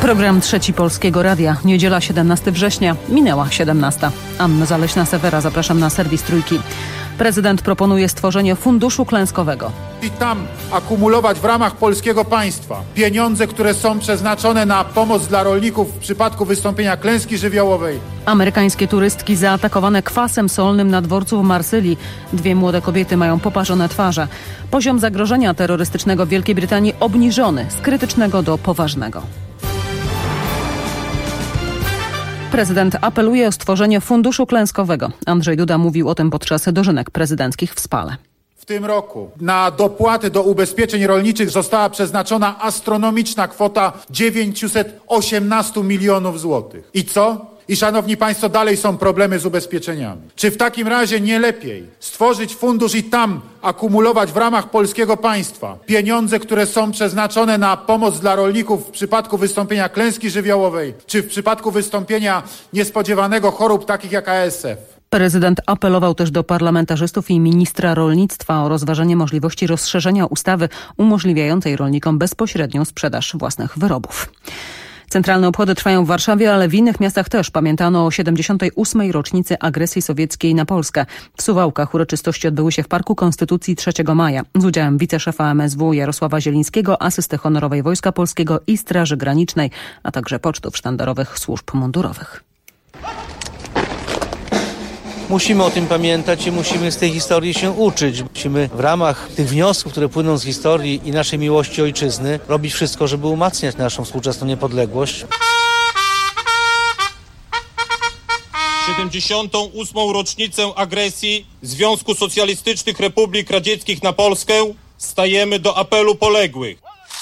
Program Trzeci Polskiego Radia. Niedziela 17 września. Minęła 17. Anna Zaleśna-Sewera. Zapraszam na serwis Trójki. Prezydent proponuje stworzenie funduszu klęskowego. I tam akumulować w ramach polskiego państwa pieniądze, które są przeznaczone na pomoc dla rolników w przypadku wystąpienia klęski żywiołowej. Amerykańskie turystki zaatakowane kwasem solnym na dworcu w Marsylii. 2 młode kobiety mają poparzone twarze. Poziom zagrożenia terrorystycznego w Wielkiej Brytanii obniżony z krytycznego do poważnego. Prezydent apeluje o stworzenie funduszu klęskowego. Andrzej Duda mówił o tym podczas dożynek prezydenckich w Spale. W tym roku na dopłaty do ubezpieczeń rolniczych została przeznaczona astronomiczna kwota 918 milionów złotych. I co? I szanowni państwo, dalej są problemy z ubezpieczeniami. Czy w takim razie nie lepiej stworzyć fundusz i tam akumulować w ramach polskiego państwa pieniądze, które są przeznaczone na pomoc dla rolników w przypadku wystąpienia klęski żywiołowej, czy w przypadku wystąpienia niespodziewanego chorób takich jak ASF? Prezydent apelował też do parlamentarzystów i ministra rolnictwa o rozważenie możliwości rozszerzenia ustawy umożliwiającej rolnikom bezpośrednią sprzedaż własnych wyrobów. Centralne obchody trwają w Warszawie, ale w innych miastach też. Pamiętano o 78. rocznicy agresji sowieckiej na Polskę. W Suwałkach uroczystości odbyły się w Parku Konstytucji 3 maja z udziałem wiceszefa MSW Jarosława Zielińskiego, asysty honorowej Wojska Polskiego i Straży Granicznej, a także pocztów sztandarowych służb mundurowych. Musimy o tym pamiętać i musimy z tej historii się uczyć. Musimy w ramach tych wniosków, które płyną z historii i naszej miłości ojczyzny, robić wszystko, żeby umacniać naszą współczesną niepodległość. 78. rocznicę agresji Związku Socjalistycznych Republik Radzieckich na Polskę stajemy do apelu poległych.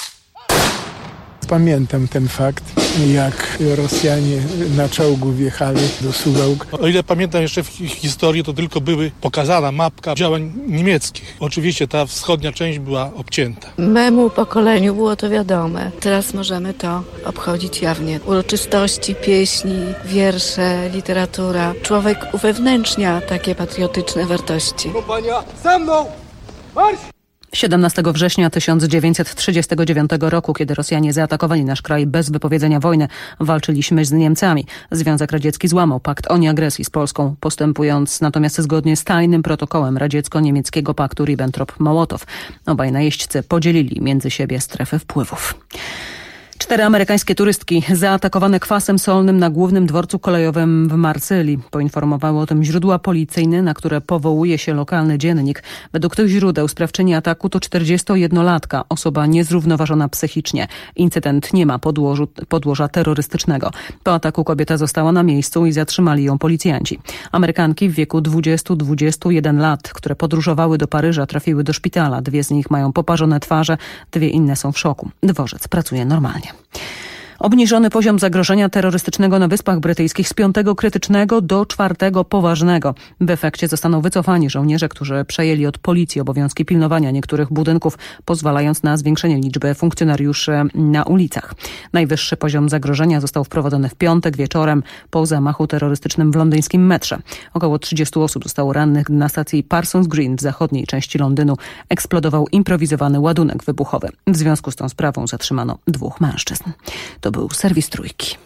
Pamiętam ten fakt, jak Rosjanie na czołgu wjechali do Suwałk. O ile pamiętam jeszcze w historii, to tylko były pokazana mapka działań niemieckich. Oczywiście ta wschodnia część była obcięta. Memu pokoleniu było to wiadome. Teraz możemy to obchodzić jawnie. Uroczystości, pieśni, wiersze, literatura. Człowiek uwewnętrznia takie patriotyczne wartości. Kompania, za mną! Marsz! 17 września 1939 roku, kiedy Rosjanie zaatakowali nasz kraj bez wypowiedzenia wojny, walczyliśmy z Niemcami. Związek Radziecki złamał pakt o nieagresji z Polską, postępując natomiast zgodnie z tajnym protokołem radziecko-niemieckiego paktu Ribbentrop-Mołotow. Obaj najeźdźcy podzielili między siebie strefy wpływów. 4 amerykańskie turystki zaatakowane kwasem solnym na głównym dworcu kolejowym w Marsylii. Poinformowały o tym źródła policyjne, na które powołuje się lokalny dziennik. Według tych źródeł sprawczyni ataku to 41-latka, osoba niezrównoważona psychicznie. Incydent nie ma podłoża terrorystycznego. Po ataku kobieta została na miejscu i zatrzymali ją policjanci. Amerykanki w wieku 20-21 lat, które podróżowały do Paryża, trafiły do szpitala. 2 z nich mają poparzone twarze, 2 inne są w szoku. Dworzec pracuje normalnie. Obniżony poziom zagrożenia terrorystycznego na Wyspach Brytyjskich z 5 krytycznego do 4 poważnego. W efekcie zostaną wycofani żołnierze, którzy przejęli od policji obowiązki pilnowania niektórych budynków, pozwalając na zwiększenie liczby funkcjonariuszy na ulicach. Najwyższy poziom zagrożenia został wprowadzony w piątek wieczorem po zamachu terrorystycznym w londyńskim metrze. Około 30 osób zostało rannych, gdy na stacji Parsons Green w zachodniej części Londynu eksplodował improwizowany ładunek wybuchowy. W związku z tą sprawą zatrzymano 2 mężczyzn. To był serwis Trójki.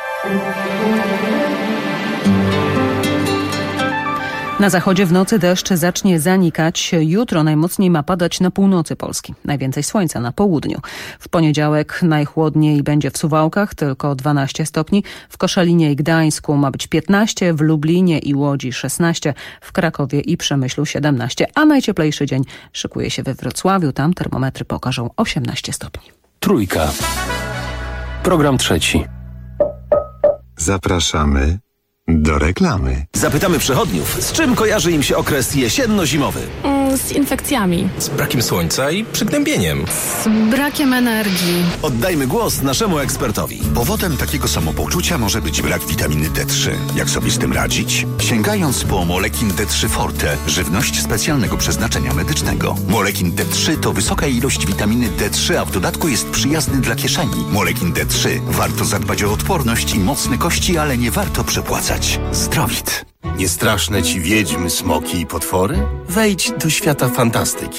Na zachodzie w nocy deszcz zacznie zanikać. Jutro najmocniej ma padać na północy Polski. Najwięcej słońca na południu. W poniedziałek najchłodniej będzie w Suwałkach, tylko 12 stopni. W Koszalinie i Gdańsku ma być 15, w Lublinie i Łodzi 16, w Krakowie i Przemyślu 17, a najcieplejszy dzień szykuje się we Wrocławiu. Tam termometry pokażą 18 stopni. Trójka. Program trzeci. Zapraszamy do reklamy. Zapytamy przechodniów, z czym kojarzy im się okres jesienno-zimowy. Z infekcjami. Z brakiem słońca i przygnębieniem. Z brakiem energii. Oddajmy głos naszemu ekspertowi. Powodem takiego samopoczucia może być brak witaminy D3. Jak sobie z tym radzić? Sięgając po Molekin D3 Forte, żywność specjalnego przeznaczenia medycznego. Molekin D3 to wysoka ilość witaminy D3, a w dodatku jest przyjazny dla kieszeni. Molekin D3. Warto zadbać o odporność i mocne kości, ale nie warto przepłacać. Zdrowit. Nie straszne ci wiedźmy, smoki i potwory? Wejdź do świata fantastyki.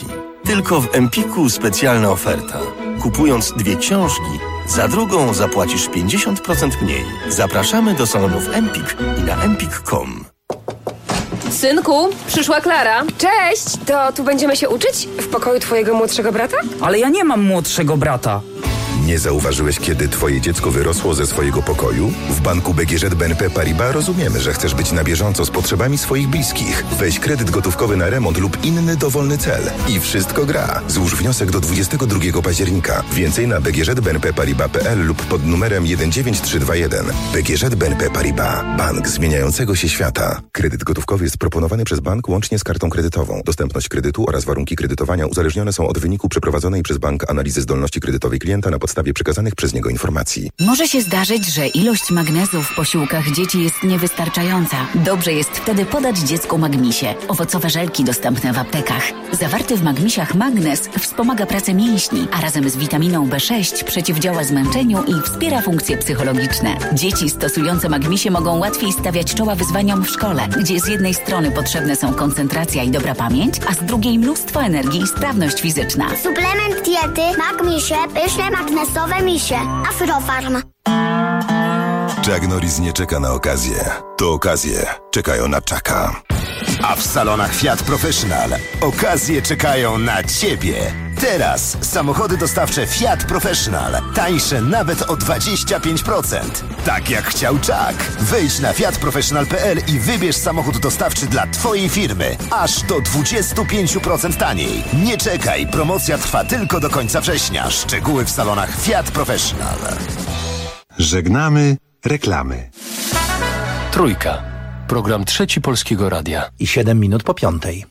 Tylko w Empiku specjalna oferta. Kupując 2 książki, za drugą zapłacisz 50% mniej. Zapraszamy do salonów Empik i na empik.com. Synku, przyszła Klara. Cześć, to tu będziemy się uczyć? W pokoju twojego młodszego brata? Ale ja nie mam młodszego brata. Nie zauważyłeś, kiedy twoje dziecko wyrosło ze swojego pokoju? W banku BGŻ BNP Paribas rozumiemy, że chcesz być na bieżąco z potrzebami swoich bliskich. Weź kredyt gotówkowy na remont lub inny dowolny cel. I wszystko gra. Złóż wniosek do 22 października. Więcej na bgżbnpparibas.pl lub pod numerem 19321. BGŻ BNP Paribas. Bank zmieniającego się świata. Kredyt gotówkowy jest proponowany przez bank łącznie z kartą kredytową. Dostępność kredytu oraz warunki kredytowania uzależnione są od wyniku przeprowadzonej przez bank analizy zdolności kredytowej klienta na podstawie przekazanych przez niego informacji. Może się zdarzyć, że ilość magnezu w posiłkach dzieci jest niewystarczająca. Dobrze jest wtedy podać dziecku Magmisie. Owocowe żelki dostępne w aptekach. Zawarty w Magmisiach magnez wspomaga pracę mięśni, a razem z witaminą B6 przeciwdziała zmęczeniu i wspiera funkcje psychologiczne. Dzieci stosujące Magmisie mogą łatwiej stawiać czoła wyzwaniom w szkole, gdzie z jednej strony potrzebne są koncentracja i dobra pamięć, a z drugiej mnóstwo energii i sprawność fizyczna. Suplement diety Magmisie, pyszne magnesowe misie. Afrofarm. Chuck Norris nie czeka na okazję. To okazje czekają na Chucka. A w salonach Fiat Professional okazje czekają na Ciebie. Teraz samochody dostawcze Fiat Professional. Tańsze nawet o 25%. Tak jak chciał Chuck. Wejdź na fiatprofessional.pl i wybierz samochód dostawczy dla Twojej firmy. Aż do 25% taniej. Nie czekaj, promocja trwa tylko do końca września. Szczegóły w salonach Fiat Professional. Żegnamy reklamy. Trójka. Program Trzeci Polskiego Radia. I 7 minut po 5:00.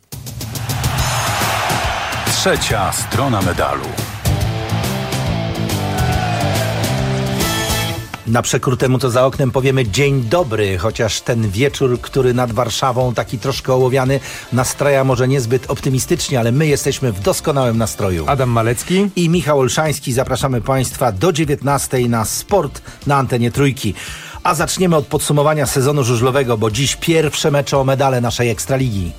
Trzecia strona medalu. Na przekór temu, co za oknem, powiemy dzień dobry, chociaż ten wieczór, który nad Warszawą, taki troszkę ołowiany, nastraja może niezbyt optymistycznie, ale my jesteśmy w doskonałym nastroju. Adam Malecki i Michał Olszański. Zapraszamy Państwa do 19:00 na Sport na antenie Trójki. A zaczniemy od podsumowania sezonu żużlowego, bo dziś pierwsze mecze o medale naszej Ekstraligi.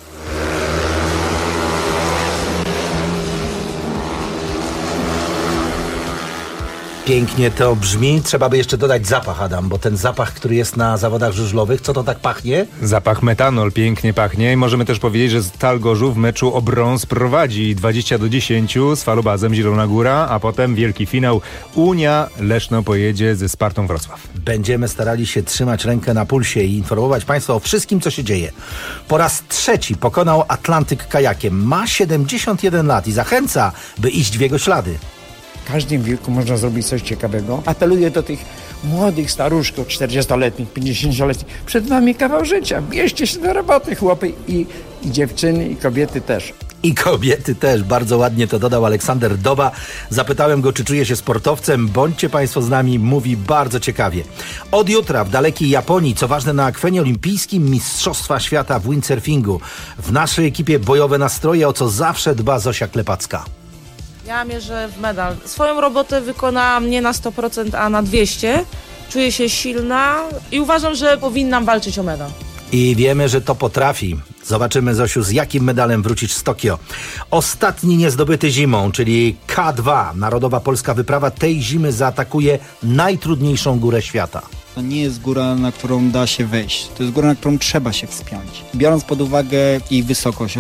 Pięknie to brzmi. Trzeba by jeszcze dodać zapach, Adam, bo ten zapach, który jest na zawodach żużlowych, co to tak pachnie? Zapach metanol pięknie pachnie i możemy też powiedzieć, że Stal Gorzów w meczu o brąz prowadzi 20-10 z Falubazem Zielona Góra, a potem wielki finał Unia Leszno pojedzie ze Spartą Wrocław. Będziemy starali się trzymać rękę na pulsie i informować Państwa o wszystkim, co się dzieje. Po raz trzeci pokonał Atlantyk kajakiem. Ma 71 lat i zachęca, by iść w jego ślady. W każdym wieku można zrobić coś ciekawego. Apeluję do tych młodych staruszków, 40-letnich, 50-letnich. Przed wami kawał życia. Bierzcie się do roboty, chłopy i dziewczyny, i kobiety też. I kobiety też. Bardzo ładnie to dodał Aleksander Doba. Zapytałem go, czy czuje się sportowcem. Bądźcie Państwo z nami. Mówi bardzo ciekawie. Od jutra w dalekiej Japonii, co ważne na akwenie olimpijskim, Mistrzostwa Świata w windsurfingu. W naszej ekipie bojowe nastroje, o co zawsze dba Zosia Klepacka. Ja mierzę w medal. Swoją robotę wykonałam nie na 100%, a na 200%. Czuję się silna i uważam, że powinnam walczyć o medal. I wiemy, że to potrafi. Zobaczymy, Zosiu, z jakim medalem wrócisz z Tokio. Ostatni niezdobyty zimą, czyli K2. Narodowa polska wyprawa tej zimy zaatakuje najtrudniejszą górę świata. To nie jest góra, na którą da się wejść. To jest góra, na którą trzeba się wspiąć. Biorąc pod uwagę jej wysokość,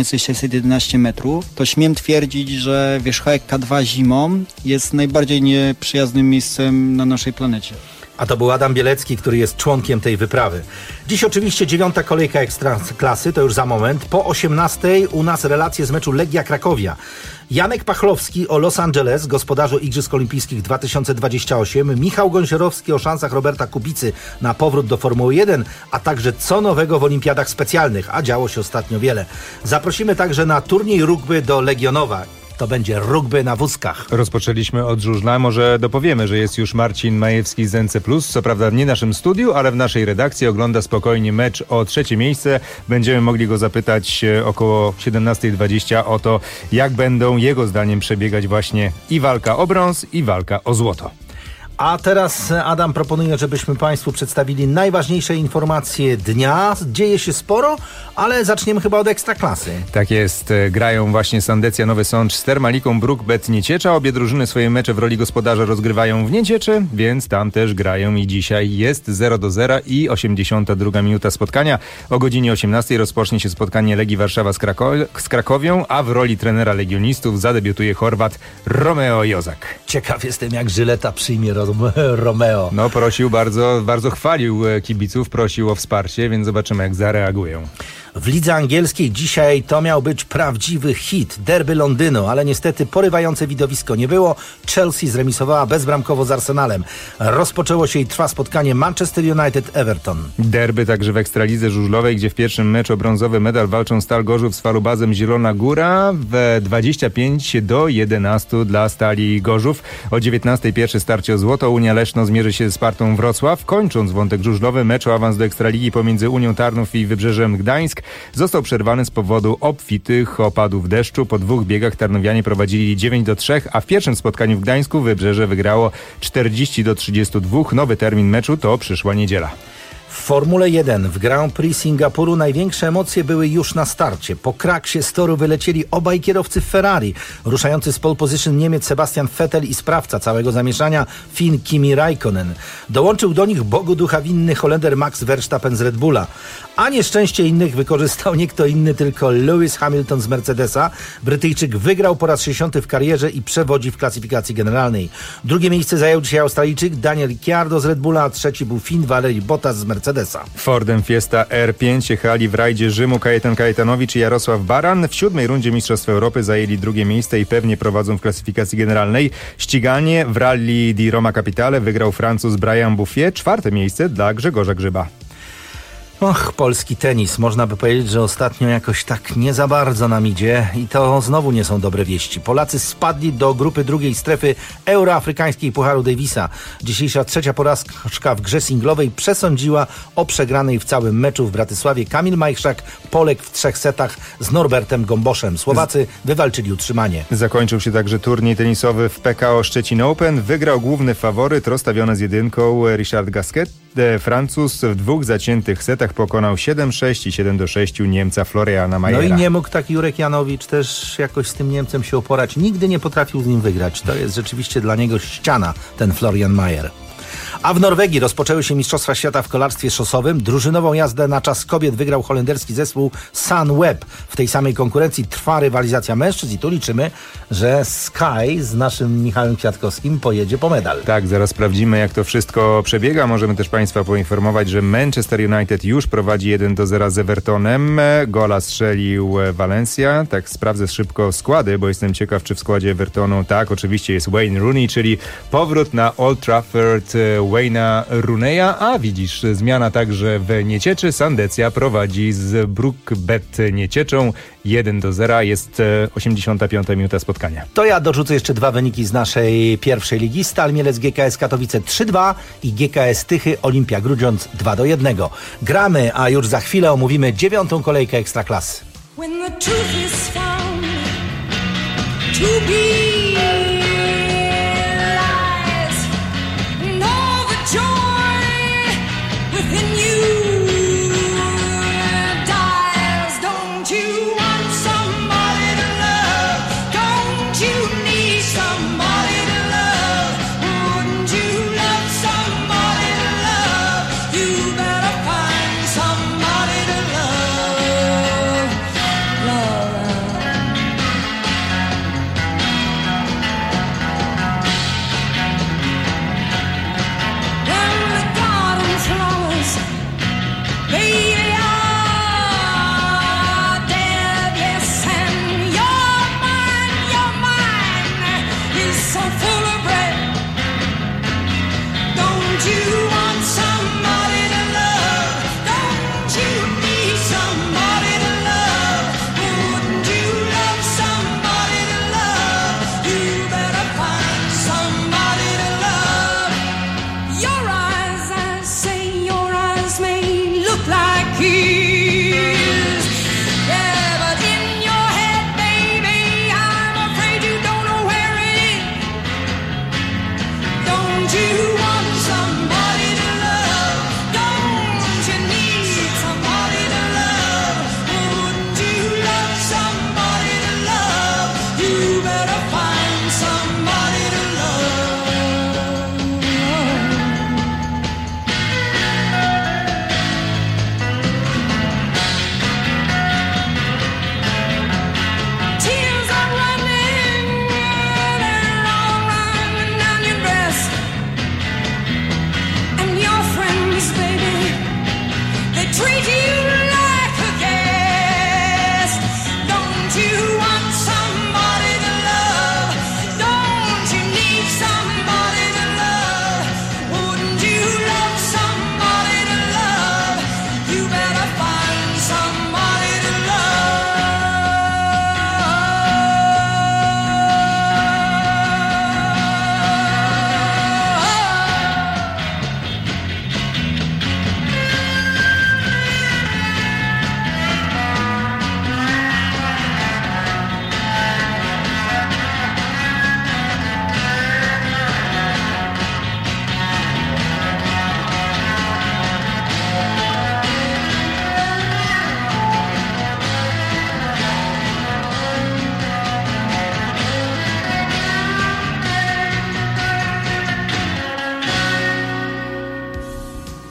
8611 metrów, to śmiem twierdzić, że wierzchołek K2 zimą jest najbardziej nieprzyjaznym miejscem na naszej planecie. A to był Adam Bielecki, który jest członkiem tej wyprawy. Dziś oczywiście 9. kolejka Ekstraklasy, to już za moment. Po 18:00 u nas relacje z meczu Legia Krakowia. Janek Pachlowski o Los Angeles, gospodarzu Igrzysk Olimpijskich 2028, Michał Gąsiorowski o szansach Roberta Kubicy na powrót do Formuły 1, a także co nowego w olimpiadach specjalnych, a działo się ostatnio wiele. Zaprosimy także na turniej rugby do Legionowa. To będzie rugby na wózkach. Rozpoczęliśmy od żużla. Może dopowiemy, że jest już Marcin Majewski z NC+. Co prawda nie w naszym studiu, ale w naszej redakcji ogląda spokojnie mecz o 3. miejsce. Będziemy mogli go zapytać około 17:20 o to, jak będą jego zdaniem przebiegać właśnie i walka o brąz, i walka o złoto. A teraz Adam proponuje, żebyśmy Państwu przedstawili najważniejsze informacje dnia. Dzieje się sporo, ale zaczniemy chyba od Ekstraklasy. Tak jest. Grają właśnie Sandecja Nowy Sącz z Termaliką Bruk-Bet Nieciecza. Obie drużyny swoje mecze w roli gospodarza rozgrywają w Niecieczy, więc tam też grają i dzisiaj jest 0-0 i 82 minuta spotkania. O godzinie 18 rozpocznie się spotkanie Legii Warszawa z Krakowią, a w roli trenera legionistów zadebiutuje Chorwat Romeo Jozak. Ciekaw jestem, jak Żyleta przyjmie Romeo. No prosił, bardzo chwalił kibiców, prosił o wsparcie, więc zobaczymy, jak zareagują. W lidze angielskiej dzisiaj to miał być prawdziwy hit, derby Londynu, ale niestety porywające widowisko nie było. Chelsea zremisowała bezbramkowo z Arsenalem. Rozpoczęło się i trwa spotkanie Manchester United-Everton. Derby także w Ekstralidze żużlowej, gdzie w pierwszym meczu o brązowy medal walczą Stal Gorzów z Falubazem Zielona Góra. W 25-11 dla Stali Gorzów. O 19 pierwsze starcie o złoto. Unia Leszno zmierzy się z Spartą Wrocław. Kończąc wątek żużlowy, mecz o awans do Ekstraligi pomiędzy Unią Tarnów i Wybrzeżem Gdańsk został przerwany z powodu obfitych opadów deszczu. Po dwóch biegach tarnowianie prowadzili 9-3, a w pierwszym spotkaniu w Gdańsku Wybrzeże wygrało 40-32. Nowy termin meczu to przyszła niedziela. W Formule 1 w Grand Prix Singapuru największe emocje były już na starcie. Po kraksie z toru wylecieli obaj kierowcy Ferrari. Ruszający z pole position Niemiec Sebastian Vettel i sprawca całego zamieszania Finn Kimi Räikkönen. Dołączył do nich Bogu ducha winny Holender Max Verstappen z Red Bulla. A nieszczęście innych wykorzystał nie kto inny, tylko Lewis Hamilton z Mercedesa. Brytyjczyk wygrał po raz 60 w karierze i przewodzi w klasyfikacji generalnej. Drugie miejsce zajął dzisiaj Australijczyk Daniel Ricciardo z Red Bulla, a trzeci był Finn Valery Bottas z Mercedesa. Fordem Fiesta R5 jechali w rajdzie Rzymu Kajetan Kajetanowicz i Jarosław Baran. W 7. rundzie Mistrzostw Europy zajęli drugie miejsce i pewnie prowadzą w klasyfikacji generalnej. Ściganie w Rally di Roma Capitale wygrał Francuz Brian Bouffier. 4. miejsce dla Grzegorza Grzyba. Och, polski tenis. Można by powiedzieć, że ostatnio jakoś tak nie za bardzo nam idzie i to znowu nie są dobre wieści. Polacy spadli do grupy drugiej strefy euroafrykańskiej Pucharu Davisa. Dzisiejsza trzecia porażka w grze singlowej przesądziła o przegranej w całym meczu w Bratysławie. Kamil Majchrzak poległ w 3 setach z Norbertem Gomboszem. Słowacy wywalczyli utrzymanie. Zakończył się także turniej tenisowy w PKO Szczecin Open. Wygrał główny faworyt rozstawiony z jedynką Richard Gasquet. Francuz w 2 zaciętych setach pokonał 7-6 i 7-6 Niemca Floriana Mayera. No i nie mógł tak Jurek Janowicz też jakoś z tym Niemcem się uporać. Nigdy nie potrafił z nim wygrać. To jest rzeczywiście dla niego ściana, ten Florian Mayer. A w Norwegii rozpoczęły się Mistrzostwa Świata w kolarstwie szosowym. Drużynową jazdę na czas kobiet wygrał holenderski zespół Sunweb. W tej samej konkurencji trwa rywalizacja mężczyzn i tu liczymy, że Sky z naszym Michałem Kwiatkowskim pojedzie po medal. Tak, zaraz sprawdzimy, jak to wszystko przebiega. Możemy też Państwa poinformować, że Manchester United już prowadzi 1-0 z Evertonem. Gola strzelił Valencia. Tak, sprawdzę szybko składy, bo jestem ciekaw, czy w składzie Evertonu tak, oczywiście jest Wayne Rooney, czyli powrót na Old Trafford Wayne'a Rooneya, a widzisz, zmiana także w Niecieczy. Sandecja prowadzi z Bruk-Bet Niecieczą 1-0, jest 85 minuta spotkania. To ja dorzucę jeszcze 2 wyniki z naszej pierwszej ligi. Stal Mielec GKS Katowice 3-2 i GKS Tychy Olimpia Grudziądz 2-1. Gramy, a już za chwilę omówimy 9. kolejkę Ekstraklasy. When the truth is found to be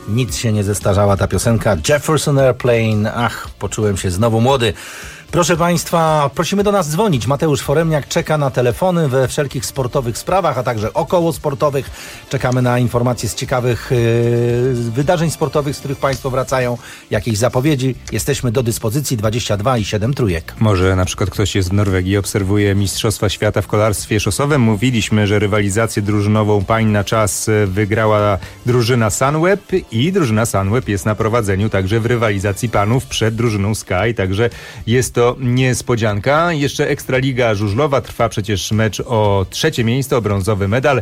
Nic się nie zestarzała ta piosenka. Jefferson Airplane. Ach, poczułem się znowu młody. Proszę Państwa, prosimy do nas dzwonić. Mateusz Foremniak czeka na telefony we wszelkich sportowych sprawach, a także około sportowych. Czekamy na informacje z ciekawych wydarzeń sportowych, z których Państwo wracają. Jakieś zapowiedzi. Jesteśmy do dyspozycji 22 i 7 trójek. Może na przykład ktoś jest w Norwegii i obserwuje Mistrzostwa Świata w kolarstwie szosowym. Mówiliśmy, że rywalizację drużynową pań na czas wygrała drużyna Sunweb i drużyna Sunweb jest na prowadzeniu także w rywalizacji panów przed drużyną Sky, także jest to niespodzianka. Jeszcze Ekstraliga żużlowa, trwa przecież mecz o 3. miejsce, o brązowy medal.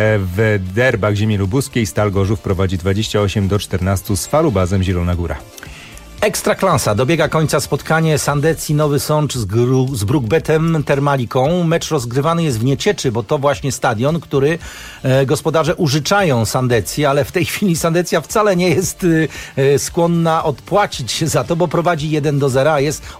W derbach ziemi lubuskiej Stal Gorzów prowadzi 28-14 z Falubazem Zielona Góra. Ekstraklasa. Dobiega końca spotkanie Sandecji Nowy Sącz z Brukbetem Termaliką. Mecz rozgrywany jest w Niecieczy, bo to właśnie stadion, który gospodarze użyczają Sandecji, ale w tej chwili Sandecja wcale nie jest skłonna odpłacić się za to, bo prowadzi 1-0, a jest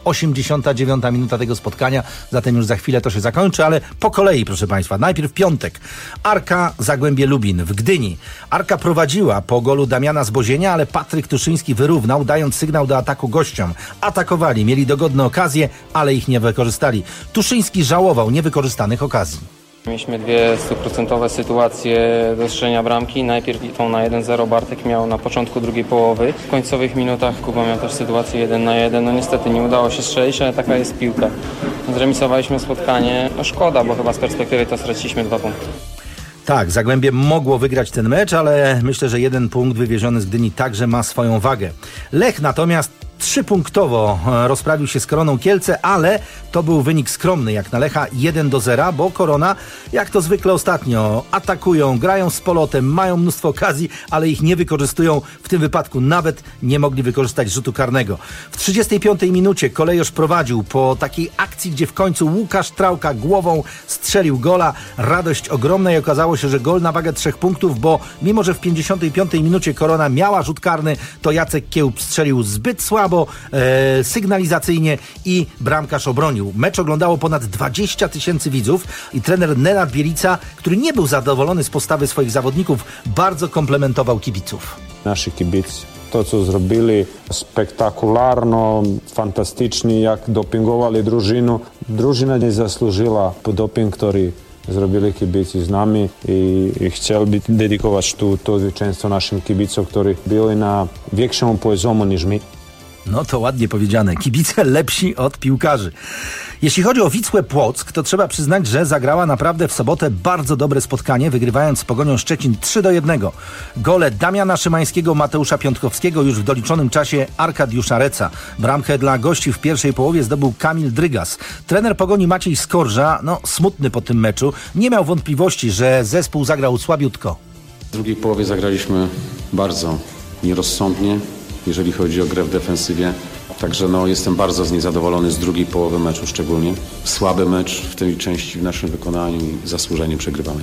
89 minuta tego spotkania. Zatem już za chwilę to się zakończy, ale po kolei, proszę Państwa. Najpierw piątek. Arka Zagłębie Lubin w Gdyni. Arka prowadziła po golu Damiana Zbozienia, ale Patryk Tuszyński wyrównał, dając sygnał do ataku gościom. Atakowali, mieli dogodne okazje, ale ich nie wykorzystali. Tuszyński żałował niewykorzystanych okazji. Mieliśmy 100% sytuacje do strzelenia bramki. Najpierw tą na 1-0 Bartek miał na początku drugiej połowy. W końcowych minutach Kuba miał też sytuację 1-1. No niestety nie udało się strzelić, ale taka jest piłka. Zremisowaliśmy spotkanie. No szkoda, bo chyba z perspektywy to straciliśmy 2 punkty. Tak, Zagłębie mogło wygrać ten mecz, ale myślę, że 1 punkt wywieziony z Gdyni także ma swoją wagę. Lech natomiast 3-punktowo rozprawił się z Koroną Kielce, ale to był wynik skromny jak na Lecha 1-0, bo Korona, jak to zwykle ostatnio, atakują, grają z polotem, mają mnóstwo okazji, ale ich nie wykorzystują. W tym wypadku nawet nie mogli wykorzystać rzutu karnego. W 35 minucie Kolejosz prowadził po takiej akcji, gdzie w końcu Łukasz Trałka głową strzelił gola. Radość ogromna i okazało się, że gol na wagę 3 punktów, bo mimo, że w 55 minucie Korona miała rzut karny, to Jacek Kiełb strzelił zbyt słabo, sygnalizacyjnie i bramkarz obronił. Mecz oglądało ponad 20 000 widzów i trener Nenad Bielica, który nie był zadowolony z postawy swoich zawodników, bardzo komplementował kibiców. Nasi kibici to, co zrobili, spektakularno, fantastycznie, jak dopingowali drużynu. Drużyna nie zasłużyła po doping, który zrobili kibici z nami i chciałbym dedykować to zwycięstwo naszym kibicom, którzy byli na większym poziomu niż my. No to ładnie powiedziane. Kibice lepsi od piłkarzy. Jeśli chodzi o Wisłę Płock, to trzeba przyznać, że zagrała naprawdę w sobotę bardzo dobre spotkanie, wygrywając z Pogonią Szczecin 3-1. Gole Damiana Szymańskiego, Mateusza Piątkowskiego już w doliczonym czasie Arkadiusza Reca. Bramkę dla gości w pierwszej połowie zdobył Kamil Drygas. Trener Pogoni Maciej Skorża, smutny po tym meczu, nie miał wątpliwości, że zespół zagrał słabiutko. W drugiej połowie zagraliśmy bardzo nierozsądnie, jeżeli chodzi o grę w defensywie. Także jestem bardzo niezadowolony z drugiej połowy meczu szczególnie. Słaby mecz w tej części w naszym wykonaniu i zasłużenie przegrywamy.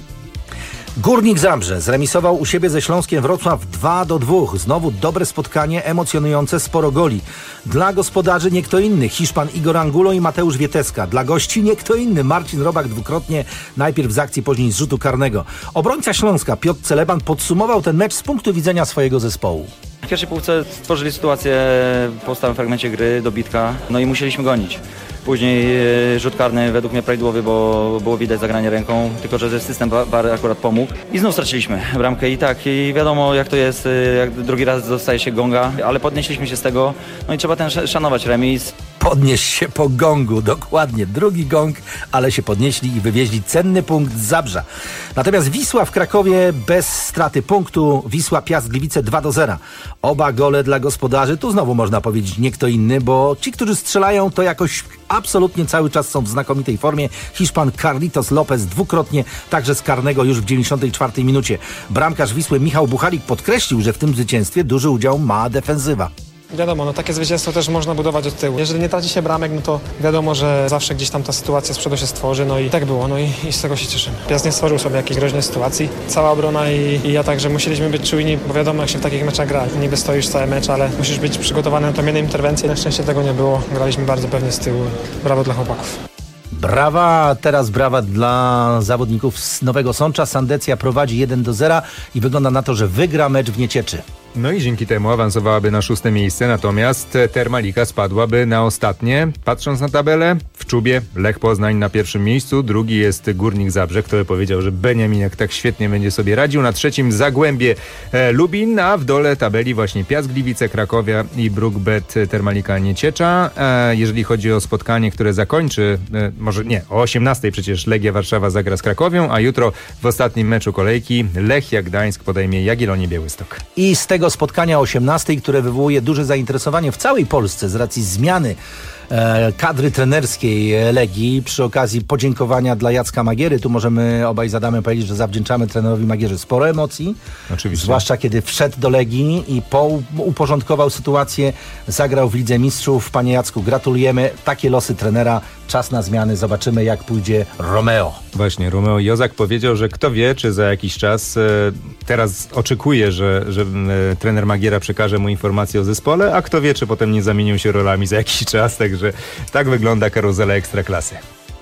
Górnik Zabrze zremisował u siebie ze Śląskiem Wrocław 2-2. Znowu dobre spotkanie, emocjonujące, sporo goli. Dla gospodarzy nie kto inny, Hiszpan Igor Angulo i Mateusz Wieteska. Dla gości nie kto inny, Marcin Robak dwukrotnie, najpierw z akcji, później z rzutu karnego. Obrońca Śląska Piotr Celeban podsumował ten mecz z punktu widzenia swojego zespołu. W pierwszej połówce stworzyli sytuację po stałym fragmencie gry, dobitka, i musieliśmy gonić. Później rzut karny według mnie prawidłowy, bo było widać zagranie ręką, tylko że system VAR akurat pomógł. I znów straciliśmy bramkę i wiadomo jak to jest, jak drugi raz dostaje się gonga, ale podnieśliśmy się z tego, i trzeba ten szanować remis. Podnieść się po gongu, dokładnie. Drugi gong, ale się podnieśli i wywieźli cenny punkt z Zabrza. Natomiast Wisła w Krakowie bez straty punktu. Wisła Piast Gliwice 2-0. Oba gole dla gospodarzy. Tu znowu można powiedzieć nie kto inny, bo ci, którzy strzelają, to jakoś absolutnie cały czas są w znakomitej formie. Hiszpan Carlitos Lopez dwukrotnie, także z karnego już w 94 minucie. Bramkarz Wisły Michał Buchalik podkreślił, że w tym zwycięstwie duży udział ma defensywa. Wiadomo, takie zwycięstwo też można budować od tyłu. Jeżeli nie traci się bramek, to wiadomo, że zawsze gdzieś tam ta sytuacja z przodu się stworzy, i tak było, i z tego się cieszymy. Piast nie stworzył sobie jakiejś groźnej sytuacji. Cała obrona i ja także musieliśmy być czujni, bo wiadomo, jak się w takich meczach gra. Niby stoisz cały mecz, ale musisz być przygotowany na tą jedną interwencję. Na szczęście tego nie było. Graliśmy bardzo pewnie z tyłu. Brawo dla chłopaków. Brawa, teraz brawa dla zawodników z Nowego Sącza. Sandecja prowadzi 1-0 i wygląda na to, że wygra mecz w Niecieczy. No i dzięki temu awansowałaby na 6. miejsce, natomiast Termalika spadłaby na ostatnie. Patrząc na tabelę, w czubie Lech Poznań na 1. miejscu, drugi jest Górnik Zabrze, kto by powiedział, że Beniaminek tak świetnie będzie sobie radził. Na 3. Zagłębie Lubin, a w dole tabeli właśnie Piast Gliwice, Krakowia i Bruk-Bet Termalika Nieciecza. Jeżeli chodzi o spotkanie, które zakończy, może nie, o 18 przecież Legia Warszawa zagra z Krakowią, a jutro w ostatnim meczu kolejki Lechia Gdańsk podejmie Jagiellonię Białystok. I z tego spotkania 18, które wywołuje duże zainteresowanie w całej Polsce z racji zmiany kadry trenerskiej Legii, przy okazji podziękowania dla Jacka Magiery. Tu możemy obaj z Adamem powiedzieć, że zawdzięczamy trenerowi Magierze sporo emocji. Oczywiście. Zwłaszcza kiedy wszedł do Legii i uporządkował sytuację, zagrał w Lidze Mistrzów. Panie Jacku, gratulujemy. Takie losy trenera. Czas na zmiany. Zobaczymy, jak pójdzie Romeo. Właśnie, Romeo Jozak powiedział, że kto wie, czy za jakiś czas, teraz oczekuje, że trener Magiera przekaże mu informację o zespole, a kto wie, czy potem nie zamienią się rolami za jakiś czas. Także tak wygląda karuzela Ekstraklasy.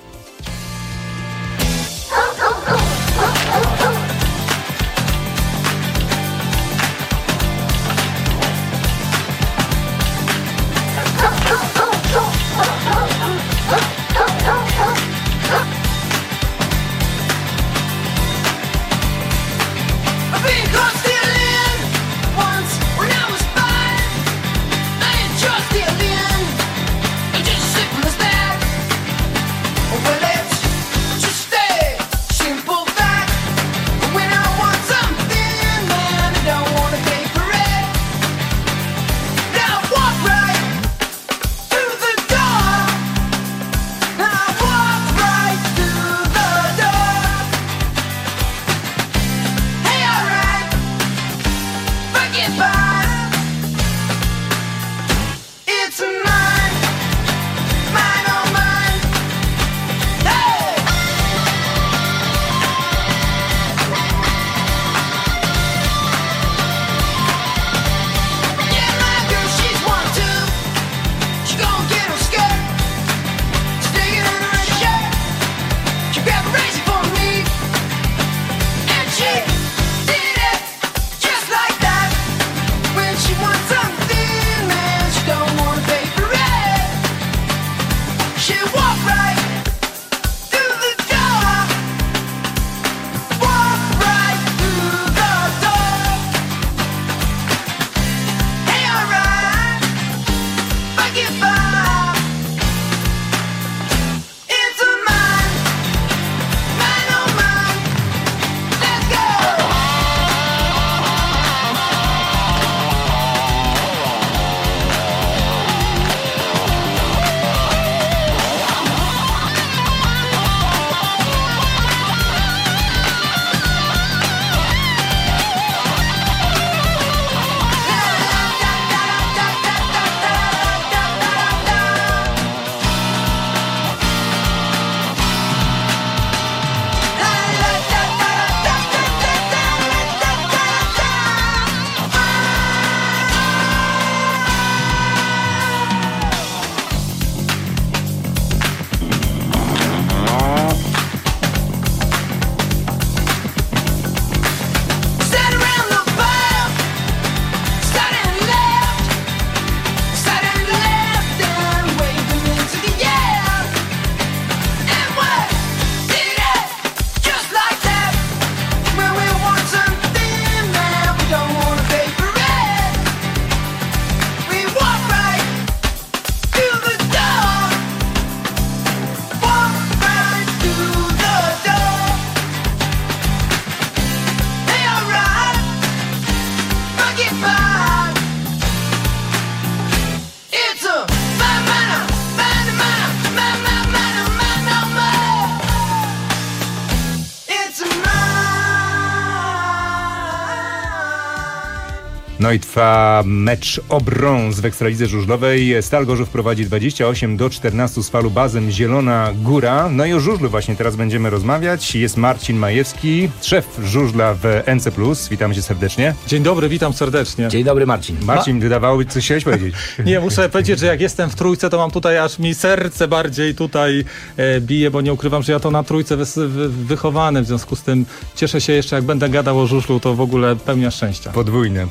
No i trwa mecz o brąz w Ekstralidze Żużlowej. Stal Gorzów prowadzi 28-14 z falu Bazem Zielona Góra. No i o żużlu właśnie teraz będziemy rozmawiać. Jest Marcin Majewski, szef żużla w NC+. Witam cię serdecznie. Dzień dobry, witam serdecznie. Dzień dobry, Marcin. Marcin, wydawałoby się, coś chciałeś powiedzieć. Nie, muszę powiedzieć, że jak jestem w Trójce, to mam tutaj aż mi serce bardziej tutaj bije, bo nie ukrywam, że ja to na Trójce wychowany, w związku z tym cieszę się jeszcze, jak będę gadał o żużlu, to w ogóle pełnia szczęścia. Podwójne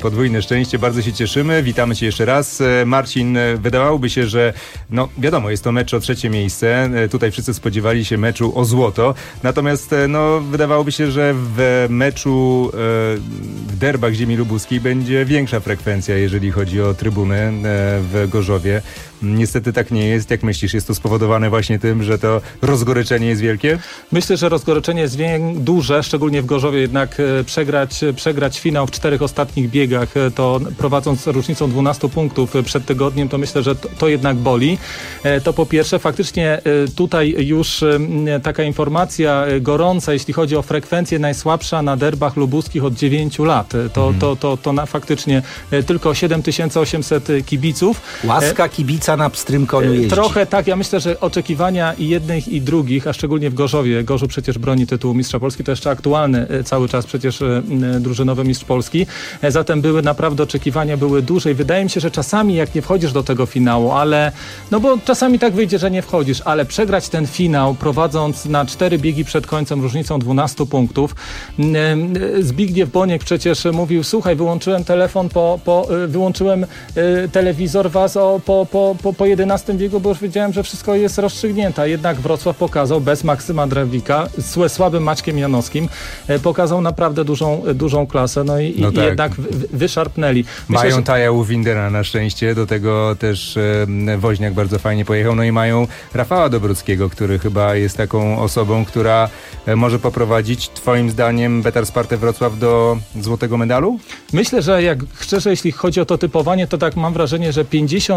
szczęście, bardzo się cieszymy. Witamy cię jeszcze raz. Marcin, wydawałoby się, że no wiadomo, jest to mecz o 3. miejsce. Tutaj wszyscy spodziewali się meczu o złoto. Natomiast no wydawałoby się, że w meczu w derbach ziemi lubuskiej będzie większa frekwencja, jeżeli chodzi o trybuny w Gorzowie. Niestety tak nie jest. Jak myślisz, jest to spowodowane właśnie tym, że to rozgoryczenie jest wielkie? Myślę, że rozgoryczenie jest duże, szczególnie w Gorzowie, jednak przegrać finał w 4 ostatnich biegach, to prowadząc różnicą 12 punktów przed tygodniem, to myślę, że to jednak boli. To po pierwsze, faktycznie tutaj już taka informacja gorąca, jeśli chodzi o frekwencję, najsłabsza na derbach lubuskich od 9 lat. To faktycznie tylko 7800 kibiców. Łaska kibica na pstrym koniu jeździ. Trochę tak, ja myślę, że oczekiwania i jednych i drugich, a szczególnie w Gorzowie, Gorzów przecież broni tytułu mistrza Polski, to jeszcze aktualny cały czas przecież drużynowy mistrz Polski, zatem naprawdę oczekiwania były duże i wydaje mi się, że czasami jak nie wchodzisz do tego finału, ale, no bo czasami tak wyjdzie, że nie wchodzisz, ale przegrać ten finał prowadząc na 4 biegi przed końcem różnicą 12 punktów. Zbigniew Boniek przecież mówił, słuchaj, wyłączyłem telefon, wyłączyłem telewizor po 11 biegu, bo już wiedziałem, że wszystko jest rozstrzygnięte. Jednak Wrocław pokazał bez Maksyma Drabika, słabym Maćkiem Janowskim, pokazał naprawdę dużą klasę, i tak. Jednak wyszarpnęli. Mają Taja Windera na szczęście, do tego też Woźniak bardzo fajnie pojechał, no i mają Rafała Dobruckiego, który chyba jest taką osobą, która może poprowadzić, twoim zdaniem, Betar Spartę Wrocław do złotego medalu? Myślę, że jak szczerze, jeśli chodzi o to typowanie, to tak mam wrażenie, że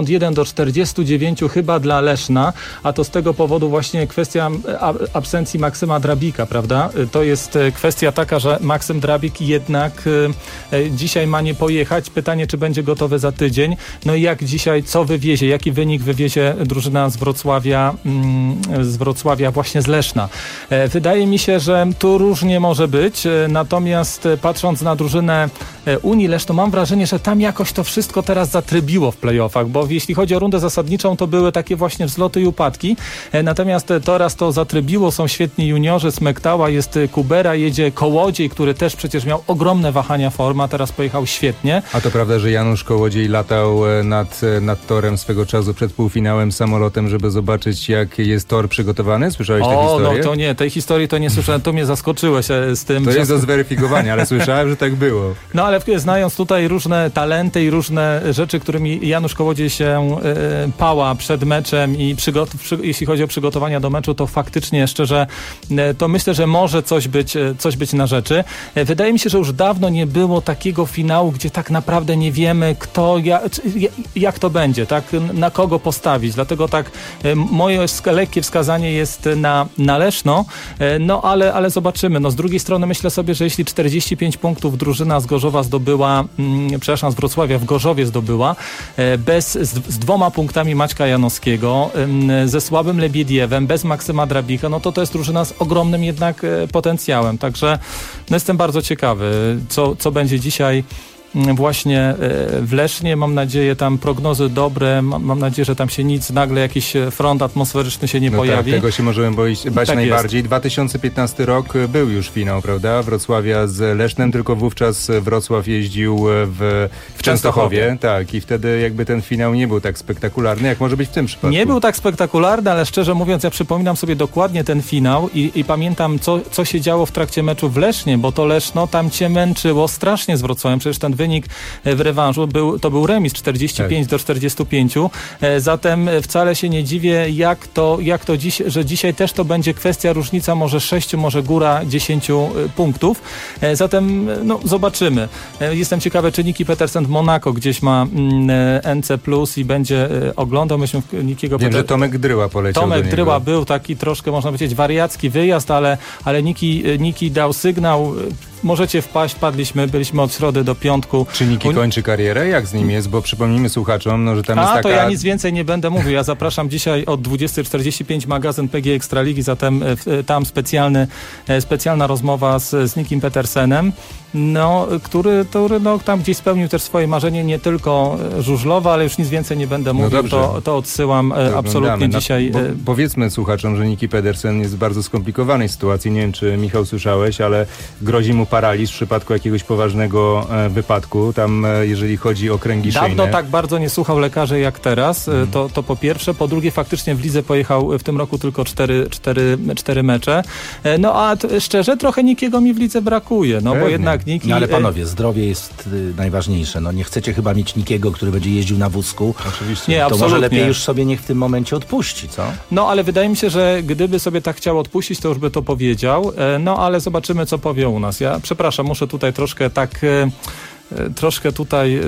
51-49 chyba dla Leszna, a to z tego powodu właśnie kwestia absencji Maksyma Drabika, prawda? To jest kwestia taka, że Maksym Drabik jednak dzisiaj ma nie pojechać. Pytanie, czy będzie gotowy za tydzień. No i jak dzisiaj, co wywiezie, jaki wynik wywiezie drużyna z Wrocławia właśnie z Leszna. Wydaje mi się, że tu różnie może być, natomiast patrząc na drużynę Unii Leszno, mam wrażenie, że tam jakoś to wszystko teraz zatrybiło w play-offach, bo jeśli chodzi o rundę zasadniczą, to były takie właśnie wzloty i upadki, natomiast teraz to zatrybiło, są świetni juniorzy, Smektała, jest Kubera, jedzie Kołodziej, który też przecież miał ogromne wahania formy, a teraz pojechał świetnie. A to prawda, że Janusz Kołodziej latał nad torem swego czasu przed półfinałem samolotem, żeby zobaczyć, jak jest tor przygotowany? Słyszałeś tę historię? No to nie, tej historii to nie słyszałem, to mnie zaskoczyłeś z tym. To jest do zweryfikowania, ale słyszałem, że tak było. No ale znając tutaj różne talenty i różne rzeczy, którymi Janusz Kołodziej się pała przed meczem i jeśli chodzi o przygotowania do meczu, to faktycznie szczerze, to myślę, że może coś być na rzeczy. Wydaje mi się, że już dawno nie było takiego finału, gdzie tak naprawdę nie wiemy, kto, jak to będzie, tak, na kogo postawić. Dlatego tak moje lekkie wskazanie jest na Leszno, no ale zobaczymy. No z drugiej strony myślę sobie, że jeśli 45 punktów drużyna z Gorzowa zdobyła, z Wrocławia w Gorzowie zdobyła, z 2 punktami Maćka Janowskiego, ze słabym Lebiediewem, bez Maksyma Drabika, no to jest drużyna z ogromnym jednak potencjałem. Także jestem bardzo ciekawy, co będzie dzisiaj właśnie w Lesznie. Mam nadzieję, tam prognozy dobre, mam nadzieję, że tam się nagle jakiś front atmosferyczny się nie pojawi. Tak, tego się możemy bać tak najbardziej. Jest. 2015 rok był już finał, prawda? Wrocławia z Lesznem, tylko wówczas Wrocław jeździł w Częstochowie. Tak, i wtedy jakby ten finał nie był tak spektakularny, jak może być w tym przypadku. Nie był tak spektakularny, ale szczerze mówiąc, ja przypominam sobie dokładnie ten finał i pamiętam, co się działo w trakcie meczu w Lesznie, bo to Leszno tam cię męczyło strasznie z Wrocławiem. Przecież ten wynik w rewanżu był remis 45-45. Zatem wcale się nie dziwię, że dzisiaj też to będzie kwestia różnica może 6, może góra 10 punktów. Zatem zobaczymy. Jestem ciekawy, czy Niki Petersen w Monako gdzieś ma NC+ i będzie oglądał. Myśmy Nikiego Wiem, że Tomek Dryła poleciał do niego. Tomek Dryła był taki troszkę, można powiedzieć, wariacki wyjazd, ale Niki dał sygnał. Możecie wpaść, byliśmy od środy do piątku. Czy Niki kończy karierę? Jak z nim jest? Bo przypomnijmy słuchaczom, że tam jest taka... to ja nic więcej nie będę mówił. Ja zapraszam dzisiaj od 20:45 magazyn PG Ekstraligi, zatem tam specjalna rozmowa z Nikim Petersenem. który tam gdzieś spełnił też swoje marzenie, nie tylko żużlowe, ale już nic więcej nie będę mówił, to odsyłam absolutnie dzisiaj. Powiedzmy słuchaczom, że Niki Pedersen jest w bardzo skomplikowanej sytuacji. Nie wiem, czy Michał słyszałeś, ale grozi mu paraliż w przypadku jakiegoś poważnego wypadku. Tam, jeżeli chodzi o kręgi szyjne. Dawno tak bardzo nie słuchał lekarzy jak teraz, to po pierwsze. Po drugie, faktycznie w lidze pojechał w tym roku tylko 4 mecze. A szczerze, trochę Nikiego mi w lidze brakuje, bo jednak Niki... Ale panowie, zdrowie jest najważniejsze. Nie chcecie chyba mieć Nikiego, który będzie jeździł na wózku. Oczywiście. Nie, to może lepiej już sobie niech w tym momencie odpuści, co? Ale wydaje mi się, że gdyby sobie tak chciał odpuścić, to już by to powiedział. Ale zobaczymy, co powie u nas. Ja przepraszam, muszę tutaj troszkę tutaj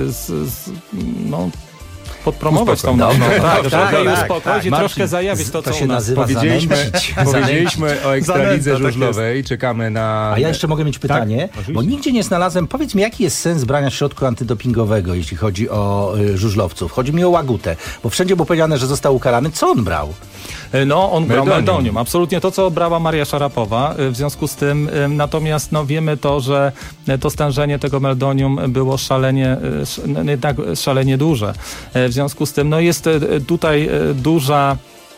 podpromować tą naszą, żeby uspokoić i troszkę zajawić to, co się u nas. Powiedzieliśmy o Ekstralidze żużlowej, czekamy na... A ja jeszcze mogę mieć pytanie, bo nigdzie nie znalazłem, powiedz mi, jaki jest sens brania środku antydopingowego, jeśli chodzi o żużlowców? Chodzi mi o Łagutę, bo wszędzie było powiedziane, że został ukarany. Co on brał? On brał meldonium. Absolutnie to, co brała Maria Szarapowa. W związku z tym, natomiast wiemy to, że to stężenie tego meldonium było szalenie duże. W związku z tym, jest tutaj duża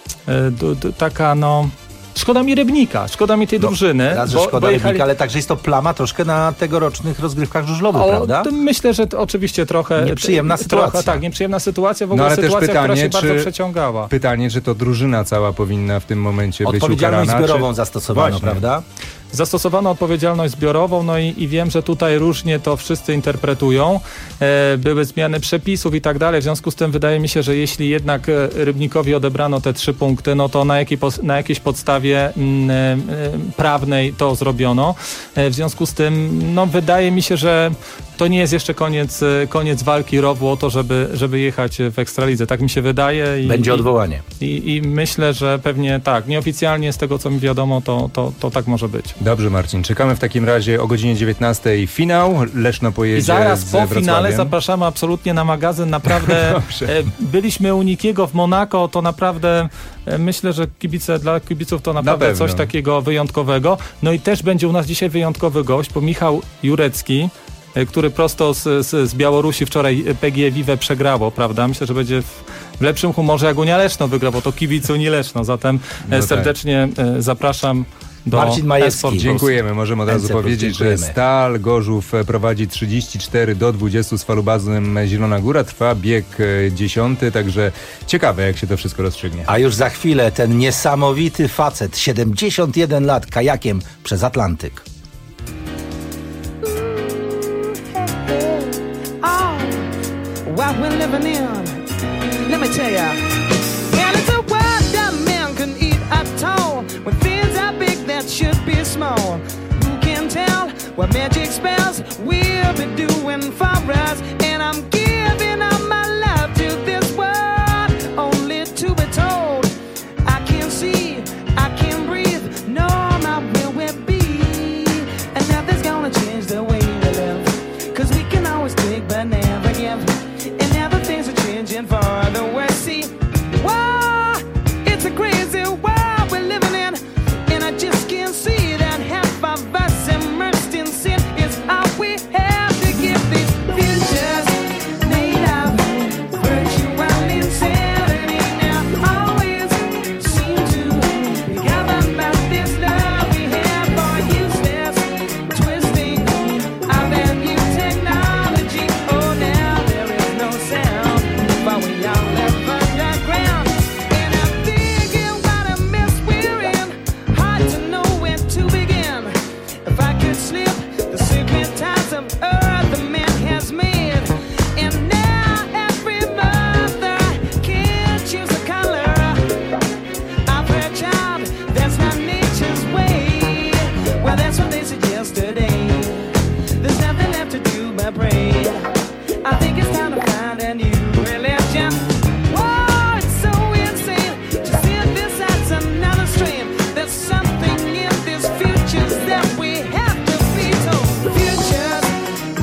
taka, szkoda mi Rybnika, szkoda mi tej drużyny. Raz, że szkoda Rybnika, ale także jest to plama troszkę na tegorocznych rozgrywkach żużlowych, prawda? Myślę, że oczywiście trochę... Nieprzyjemna sytuacja. Nieprzyjemna sytuacja, w ogóle ale sytuacja, pytanie, która się bardzo przeciągała. Pytanie, czy to drużyna cała powinna w tym momencie być ukarana? Odpowiedzialność zbiorową zastosowano, prawda? Zastosowano odpowiedzialność zbiorową, i wiem, że tutaj różnie to wszyscy interpretują. Były zmiany przepisów i tak dalej. W związku z tym wydaje mi się, że jeśli jednak Rybnikowi odebrano te 3 punkty, to na jakiejś podstawie prawnej to zrobiono. W związku z tym, wydaje mi się, że to nie jest jeszcze koniec walki ROW-u o to, żeby jechać w Ekstralidze. Tak mi się wydaje. Będzie odwołanie. I myślę, że pewnie tak. Nieoficjalnie z tego, co mi wiadomo, to tak może być. Dobrze, Marcin. Czekamy w takim razie o godzinie 19 finał. Leszno pojedzie i zaraz z po Wrocławiem. Finale zapraszamy absolutnie na magazyn. Naprawdę byliśmy u Nikiego w Monako. To naprawdę myślę, że dla kibiców to naprawdę coś takiego wyjątkowego. I też będzie u nas dzisiaj wyjątkowy gość, bo Michał Jurecki, który prosto z Białorusi wczoraj PGE Vive przegrało, prawda? Myślę, że będzie w lepszym humorze, jak Unia Leszno wygra, bo to kibic Unii Leszno. Zatem serdecznie zapraszam do Marcin Majewski. Dziękujemy. Możemy od razu powiedzieć, że Stal Gorzów prowadzi 34-20 z falubazem Zielona Góra. Trwa bieg 10, także ciekawe, jak się to wszystko rozstrzygnie. A już za chwilę ten niesamowity facet, 71 lat, kajakiem przez Atlantyk. What we're living in, let me tell ya. And it's a world that man can eat at all. When things are big that should be small. Who can tell what magic spells we'll be doing for us? And I'm giving all my love to this world, only to be told I can't see, I can't breathe, no, not where we'll be. And nothing's gonna change the way we live, 'cause we can always take but never give. Things are changing for the worse. See, wow, it's a crazy world we're living in, and I just can't see that half of us immersed in sin is all we have to give these futures made of virtual insanity. Now always seem to be governed by this love we have for useless twisting of that new technology. Oh, now there is no sound, but we all live underground. And I'm thinking what a mess we're in, hard to know where to begin. If I could slip the secret ties of earth the man has made, and now every mother can't choose the color of her child. That's not nature's way. Well, that's what they said yesterday. There's nothing left to do but pray. I think it's time to find a new religion. Whoa, it's so insane to see this as another strain. There's something in these futures that we have to be told. Futures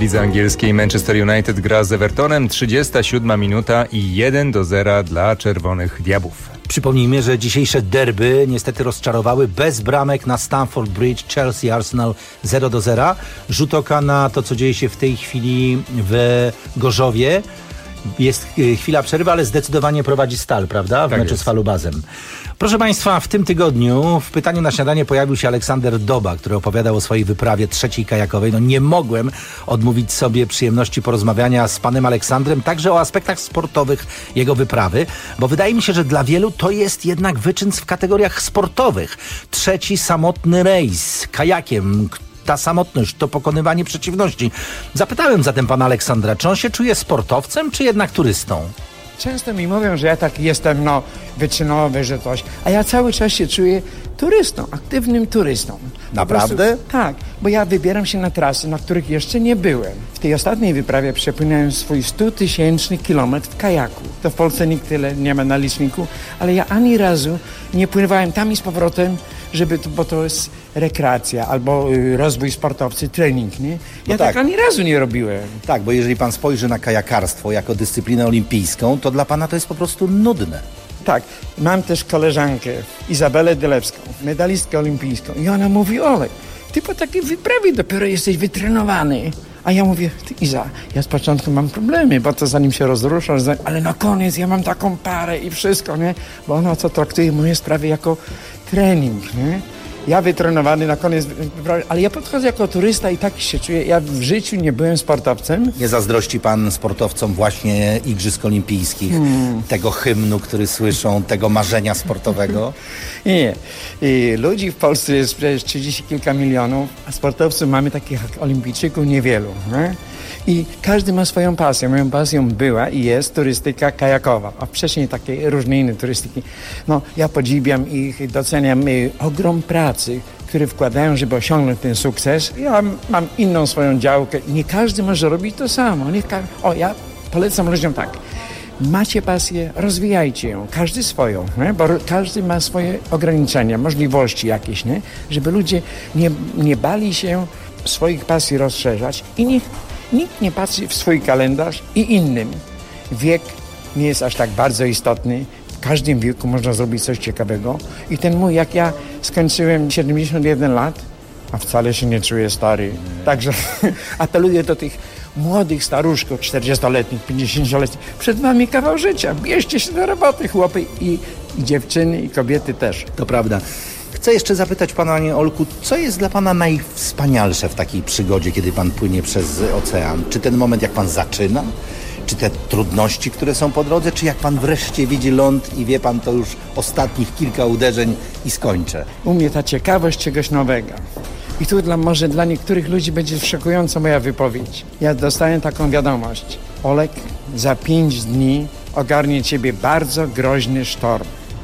lidze angielskiej Manchester United gra z Evertonem. 37 minuta i 1-0 dla Czerwonych Diabłów. Przypomnijmy, że dzisiejsze derby niestety rozczarowały bez bramek na Stamford Bridge, Chelsea, Arsenal 0-0. Rzut oka na to, co dzieje się w tej chwili w Gorzowie. Jest chwila przerwy, ale zdecydowanie prowadzi Stal, prawda? W meczu z Falubazem. Proszę Państwa, w tym tygodniu w pytaniu na śniadanie pojawił się Aleksander Doba, który opowiadał o swojej wyprawie trzeciej kajakowej. No nie mogłem odmówić sobie przyjemności porozmawiania z panem Aleksandrem także o aspektach sportowych jego wyprawy, bo wydaje mi się, że dla wielu to jest jednak wyczyn w kategoriach sportowych. Trzeci samotny rejs kajakiem, ta samotność, to pokonywanie przeciwności. Zapytałem zatem pana Aleksandra, czy on się czuje sportowcem, czy jednak turystą? Często mi mówią, że ja tak jestem, wyczynowy, że coś, a ja cały czas się czuję turystą, aktywnym turystą. Naprawdę? Tak, bo ja wybieram się na trasy, na których jeszcze nie byłem. W tej ostatniej wyprawie przepłynąłem swój 100-tysięczny kilometr w kajaku. To w Polsce nikt tyle nie ma na liczniku, ale ja ani razu nie płynąłem tam i z powrotem, bo to jest rekreacja albo rozwój sportowcy, trening, nie? Ja tak ani razu nie robiłem. Tak, bo jeżeli pan spojrzy na kajakarstwo jako dyscyplinę olimpijską, to dla pana to jest po prostu nudne. Tak, mam też koleżankę, Izabelę Dylewską, medalistkę olimpijską i ona mówi: Olek, ty po takiej wyprawie dopiero jesteś wytrenowany. A ja mówię: ty Iza, ja z początku mam problemy, bo to zanim się rozruszam, ale na koniec ja mam taką parę i wszystko, nie? Bo ona to traktuje moje sprawy jako trening, nie? Ja wytrenowany na koniec, ale ja podchodzę jako turysta i tak się czuję. Ja w życiu nie byłem sportowcem. Nie zazdrości pan sportowcom właśnie Igrzysk Olimpijskich, tego hymnu, który słyszą, tego marzenia sportowego? Nie. I ludzi w Polsce jest przecież 30 kilka milionów, a sportowców mamy takich jak olimpijczyków niewielu. Nie? I każdy ma swoją pasję. Moją pasją była i jest turystyka kajakowa, a wcześniej takie różne inne turystyki. Ja podziwiam ich, doceniam ogrom pracy, które wkładają, żeby osiągnąć ten sukces. Ja mam inną swoją działkę. Nie każdy może robić to samo. Ja polecam ludziom tak. Macie pasję, rozwijajcie ją, każdy swoją, nie? Bo każdy ma swoje ograniczenia, możliwości jakieś, nie? Żeby ludzie nie bali się swoich pasji rozszerzać i nikt nie patrzy w swój kalendarz i innym. Wiek nie jest aż tak bardzo istotny. W każdym wieku można zrobić coś ciekawego. I ten mój, jak ja skończyłem 71 lat, a wcale się nie czuję stary. Także apeluję do tych młodych staruszków, 40-letnich, 50-letnich. Przed wami kawał życia. Bierzcie się do roboty, chłopy i dziewczyny, i kobiety też. To prawda. Chcę jeszcze zapytać pana, panie Olku, co jest dla pana najwspanialsze w takiej przygodzie, kiedy pan płynie przez ocean? Czy ten moment, jak pan zaczyna? Czy te trudności, które są po drodze? Czy jak pan wreszcie widzi ląd i wie pan, to już ostatnich kilka uderzeń i skończę? U mnie ta ciekawość czegoś nowego. I tu może dla niektórych ludzi będzie szokująca moja wypowiedź. Ja dostałem taką wiadomość. Olek, za 5 dni ogarnie ciebie bardzo groźny sztorm.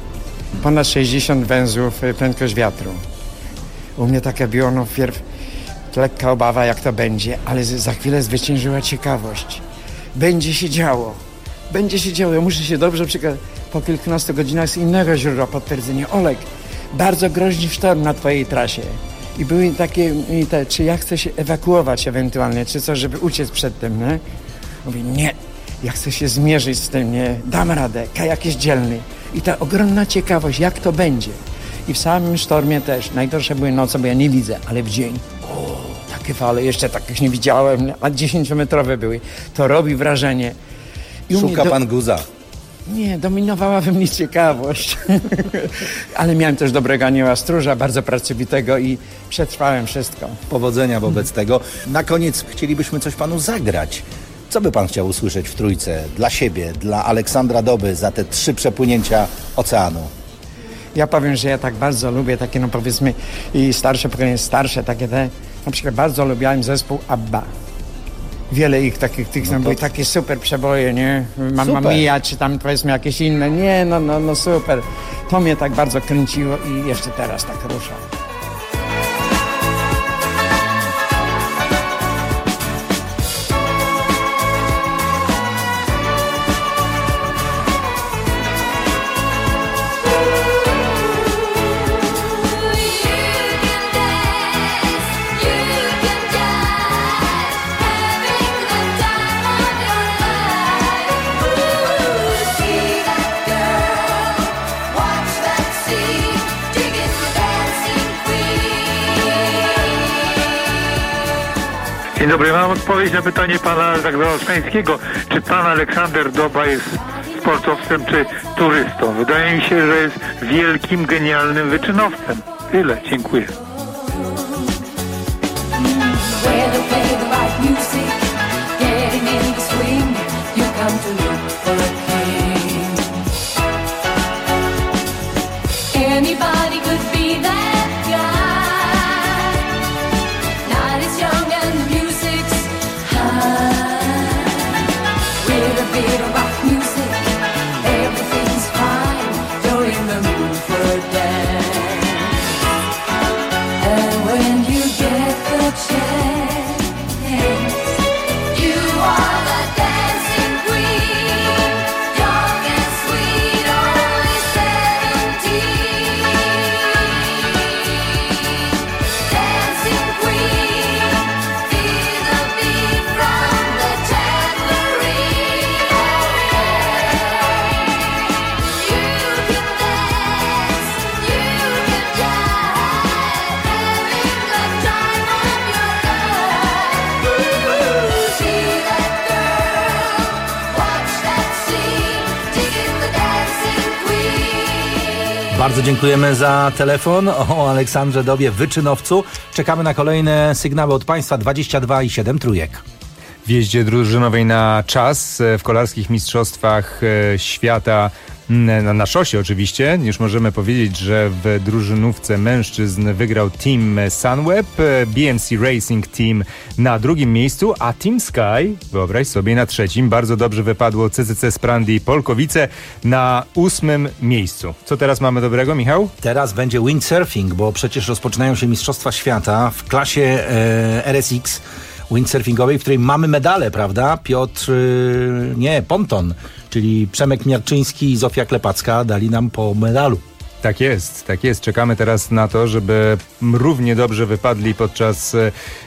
Ponad 60 węzłów prędkość wiatru. U mnie taka była wpierw lekka obawa, jak to będzie, ale za chwilę zwyciężyła ciekawość. Będzie się działo. Ja muszę się dobrze przekazać. Po kilkunastu godzinach z innego źródła potwierdzenie. Olek, bardzo groźny sztorm na twojej trasie. I były takie, czy ja chcę się ewakuować ewentualnie, czy coś, żeby uciec przed tym, nie? Mówię, nie, ja chcę się zmierzyć z tym, nie? Dam radę, kajak jest dzielny. I ta ogromna ciekawość, jak to będzie. I w samym sztormie też. Najgorsze były noce, bo ja nie widzę, ale w dzień. Takie fale, jeszcze takich nie widziałem, a 10-metrowe były. To robi wrażenie. Szuka pan guza. Nie, dominowała we mnie ciekawość. Ale miałem też dobrego anioła stróża, bardzo pracowitego i przetrwałem wszystko. Powodzenia wobec tego. Na koniec chcielibyśmy coś panu zagrać. Co by pan chciał usłyszeć w trójce dla siebie, dla Aleksandra Doby za te 3 przepłynięcia oceanu? Ja powiem, że ja tak bardzo lubię takie, powiedzmy, i starsze pokolenie, takie te, na przykład bardzo lubiałem zespół ABBA. Wiele ich takich, były takie super przeboje, nie? Mamma Mia, czy tam powiedzmy jakieś inne. Nie, no super. To mnie tak bardzo kręciło i jeszcze teraz tak rusza. Dzień dobry, mam odpowiedź na pytanie pana Zagorzańskiego. Czy pan Aleksander Doba jest sportowcem czy turystą? Wydaje mi się, że jest wielkim, genialnym wyczynowcem. Tyle, dziękuję. Anybody could be that guy. Night is young and the music's high. With a bit of rock music, everything's fine. You're in the mood for a dance. And when you get the chance, you are the dancing queen. Young and sweet, only 17. Bardzo dziękujemy za telefon o Aleksandrze Dobie, wyczynowcu. Czekamy na kolejne sygnały od Państwa. 22,7 trójek. W jeździe drużynowej na czas w kolarskich mistrzostwach świata na szosie oczywiście. Już możemy powiedzieć, że w drużynówce mężczyzn wygrał Team Sunweb, BMC Racing Team na drugim miejscu, a Team Sky, wyobraź sobie, na trzecim. Bardzo dobrze wypadło CCC Sprandi i Polkowice na 8. miejscu. Co teraz mamy dobrego, Michał? Teraz będzie windsurfing, bo przecież rozpoczynają się Mistrzostwa Świata w klasie RSX windsurfingowej, w której mamy medale, prawda? Ponton, czyli Przemek Miarczyński i Zofia Klepacka dali nam po medalu. Tak jest, tak jest. Czekamy teraz na to, żeby równie dobrze wypadli podczas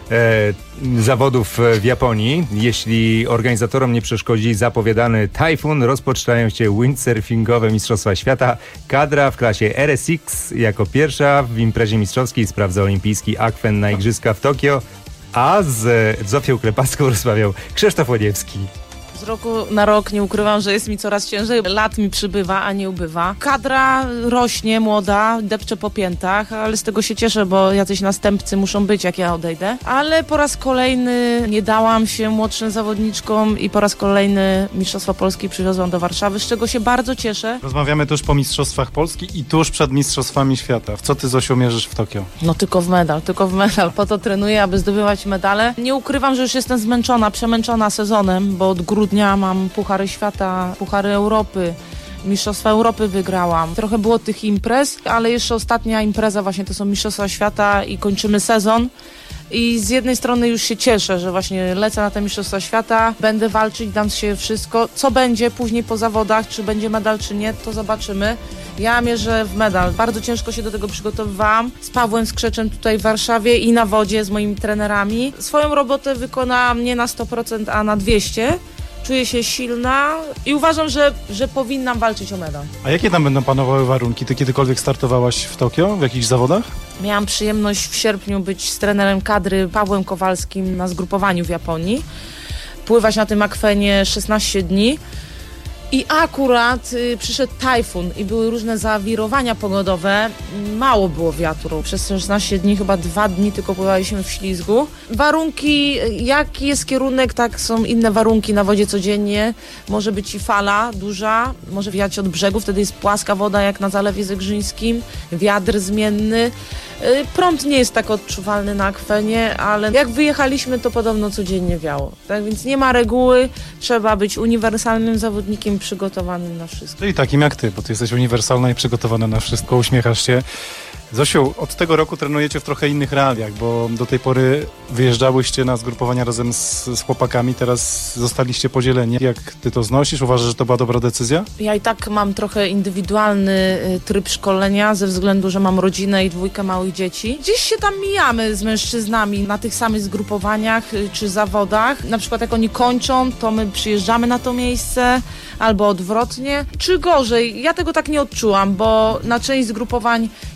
zawodów w Japonii. Jeśli organizatorom nie przeszkodzi zapowiadany tajfun, rozpoczynają się windsurfingowe Mistrzostwa Świata. Kadra w klasie RSX jako pierwsza w imprezie mistrzowskiej sprawdza olimpijski akwen na Igrzyska w Tokio, a z Zofią Klepacką rozmawiał Krzysztof Łoniewski. Z roku na rok nie ukrywam, że jest mi coraz ciężej. Lat mi przybywa, a nie ubywa. Kadra rośnie, młoda, depcze po piętach, ale z tego się cieszę, bo jacyś następcy muszą być, jak ja odejdę. Ale po raz kolejny nie dałam się młodszym zawodniczkom i po raz kolejny Mistrzostwa Polski przywiozłam do Warszawy, z czego się bardzo cieszę. Rozmawiamy tuż po Mistrzostwach Polski i tuż przed Mistrzostwami Świata. W co ty, Zosiu, mierzysz w Tokio? No tylko w medal. Po to trenuję, aby zdobywać medale. Nie ukrywam, że już jestem zmęczona, przemęczona sezonem, bo od grudnia mam Puchary Świata, Puchary Europy, Mistrzostwa Europy wygrałam. Trochę było tych imprez, ale jeszcze ostatnia impreza właśnie to są Mistrzostwa Świata i kończymy sezon. I z jednej strony już się cieszę, że właśnie lecę na te Mistrzostwa Świata, będę walczyć, dam się wszystko. Co będzie później po zawodach, czy będzie medal, czy nie, to zobaczymy. Ja mierzę w medal. Bardzo ciężko się do tego przygotowywałam. Z Pawłem Skrzeczem tutaj w Warszawie i na wodzie z moimi trenerami. Swoją robotę wykonałam nie na 100%, a na 200%. Czuję się silna i uważam, że powinnam walczyć o medal. A jakie tam będą panowały warunki? Ty kiedykolwiek startowałaś w Tokio, w jakichś zawodach? Miałam przyjemność w sierpniu być z trenerem kadry Pawłem Kowalskim na zgrupowaniu w Japonii. Pływać na tym akwenie 16 dni. I akurat przyszedł tajfun i były różne zawirowania pogodowe. Mało było wiatru. Przez 16 dni, chyba 2 dni tylko pływaliśmy w ślizgu. Warunki, jaki jest kierunek, tak są inne warunki na wodzie codziennie. Może być i fala duża, może wiać od brzegu, wtedy jest płaska woda jak na Zalewie Zegrzyńskim. Wiatr zmienny. Prąd nie jest tak odczuwalny na akwenie, ale jak wyjechaliśmy, to podobno codziennie wiało. Tak więc nie ma reguły, trzeba być uniwersalnym zawodnikiem, przygotowanym na wszystko. Czyli takim jak ty, bo ty jesteś uniwersalna i przygotowana na wszystko, uśmiechasz się. Zosiu, od tego roku trenujecie w trochę innych realiach, bo do tej pory wyjeżdżałyście na zgrupowania razem z chłopakami, teraz zostaliście podzieleni. Jak ty to znosisz? Uważasz, że to była dobra decyzja? Ja i tak mam trochę indywidualny tryb szkolenia ze względu, że mam rodzinę i 2 małych dzieci. Gdzieś się tam mijamy z mężczyznami na tych samych zgrupowaniach czy zawodach. Na przykład jak oni kończą, to my przyjeżdżamy na to miejsce albo odwrotnie. Czy gorzej? Ja tego tak nie odczułam, bo na część zgrupowań jeżdżę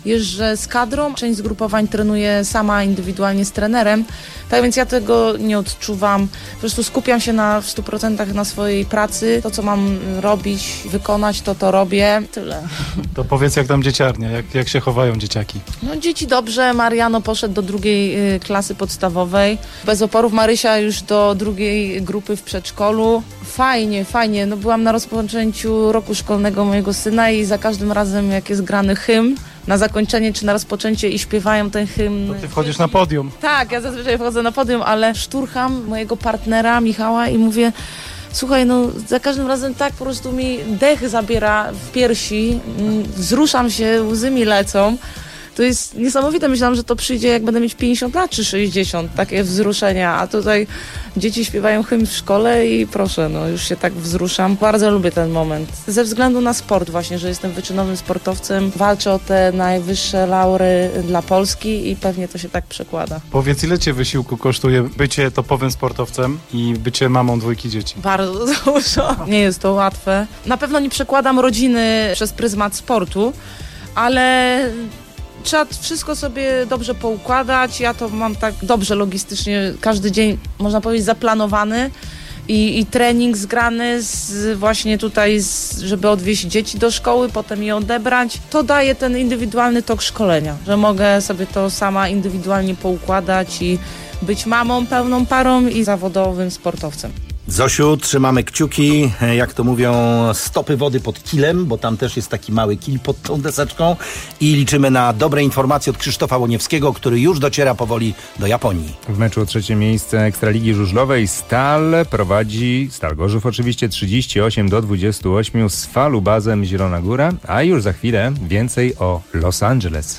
że z kadrą, część zgrupowań trenuję sama indywidualnie z trenerem, tak więc ja tego nie odczuwam. Po prostu skupiam się w 100% na swojej pracy. To, co mam robić, wykonać, to robię. Tyle. To powiedz, jak tam dzieciarnia, jak się chowają dzieciaki? No dzieci dobrze, Mariano poszedł do 2. klasy podstawowej. Bez oporów, Marysia już do 2. grupy w przedszkolu. Fajnie. No byłam na rozpoczęciu roku szkolnego mojego syna i za każdym razem, jak jest grany hymn, na zakończenie czy na rozpoczęcie i śpiewają ten hymn. To ty wchodzisz na podium. Tak, ja zazwyczaj wchodzę na podium, ale szturcham mojego partnera Michała i mówię: słuchaj, no za każdym razem tak po prostu mi dech zabiera w piersi, wzruszam się, łzy mi lecą. To jest niesamowite. Myślałam, że to przyjdzie, jak będę mieć 50 lat czy 60, takie wzruszenia, a tutaj dzieci śpiewają hymn w szkole i proszę, no już się tak wzruszam. Bardzo lubię ten moment. Ze względu na sport właśnie, że jestem wyczynowym sportowcem, walczę o te najwyższe laury dla Polski i pewnie to się tak przekłada. Powiedz, ile cię wysiłku kosztuje bycie topowym sportowcem i bycie mamą 2 dzieci? Bardzo dużo. Nie jest to łatwe. Na pewno nie przekładam rodziny przez pryzmat sportu, ale trzeba wszystko sobie dobrze poukładać. Ja to mam tak dobrze logistycznie, każdy dzień, można powiedzieć, zaplanowany i trening zgrany właśnie tutaj, żeby odwieźć dzieci do szkoły, potem je odebrać. To daje ten indywidualny tok szkolenia, że mogę sobie to sama indywidualnie poukładać i być mamą, pełną parą i zawodowym sportowcem. Zosiu, trzymamy kciuki, jak to mówią, stopy wody pod kilem, bo tam też jest taki mały kil pod tą deseczką i liczymy na dobre informacje od Krzysztofa Łoniewskiego, który już dociera powoli do Japonii. W meczu o 3. miejsce Ekstraligi Żużlowej Stal prowadzi, Stal Gorzów oczywiście, 38-28 z Falubazem Zielona Góra, a już za chwilę więcej o Los Angeles.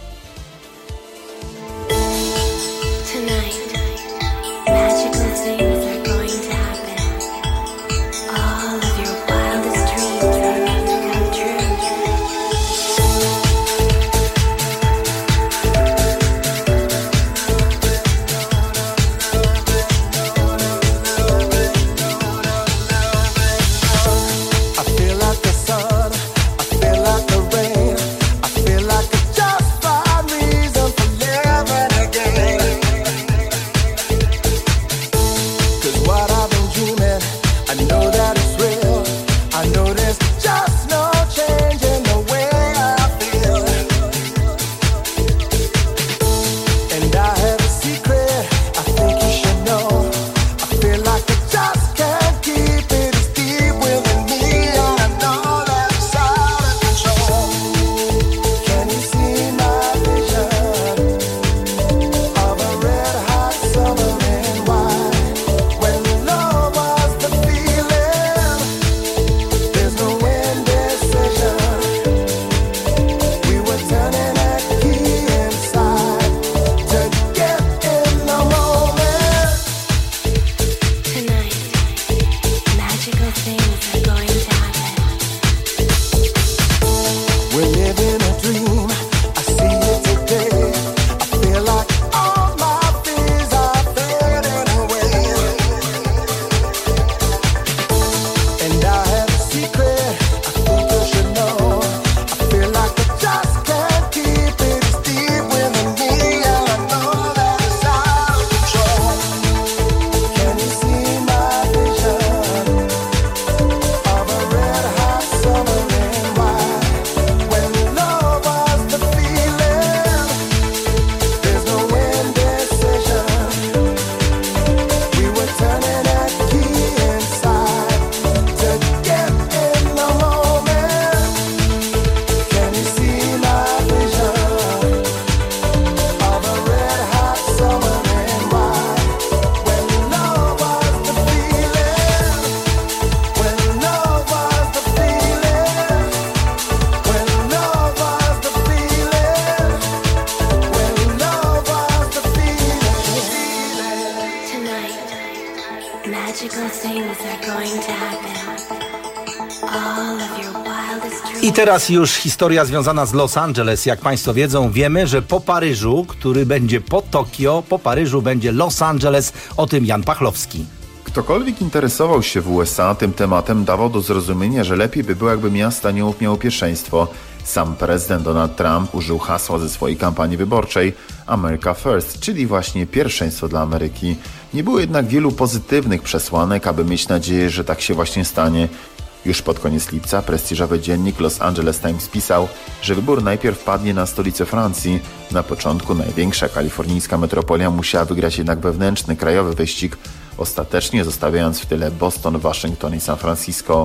I teraz już historia związana z Los Angeles. Jak Państwo wiedzą, wiemy, że po Paryżu, który będzie po Tokio, po Paryżu będzie Los Angeles. O tym Jan Pachlowski. Ktokolwiek interesował się w USA tym tematem, dawał do zrozumienia, że lepiej by było, jakby miasta nie miało pierwszeństwo. Sam prezydent Donald Trump użył hasła ze swojej kampanii wyborczej America First, czyli właśnie pierwszeństwo dla Ameryki. Nie było jednak wielu pozytywnych przesłanek, aby mieć nadzieję, że tak się właśnie stanie. Już pod koniec lipca prestiżowy dziennik Los Angeles Times pisał, że wybór najpierw padnie na stolicę Francji. Na początku największa kalifornijska metropolia musiała wygrać jednak wewnętrzny, krajowy wyścig, ostatecznie zostawiając w tyle Boston, Waszyngton i San Francisco.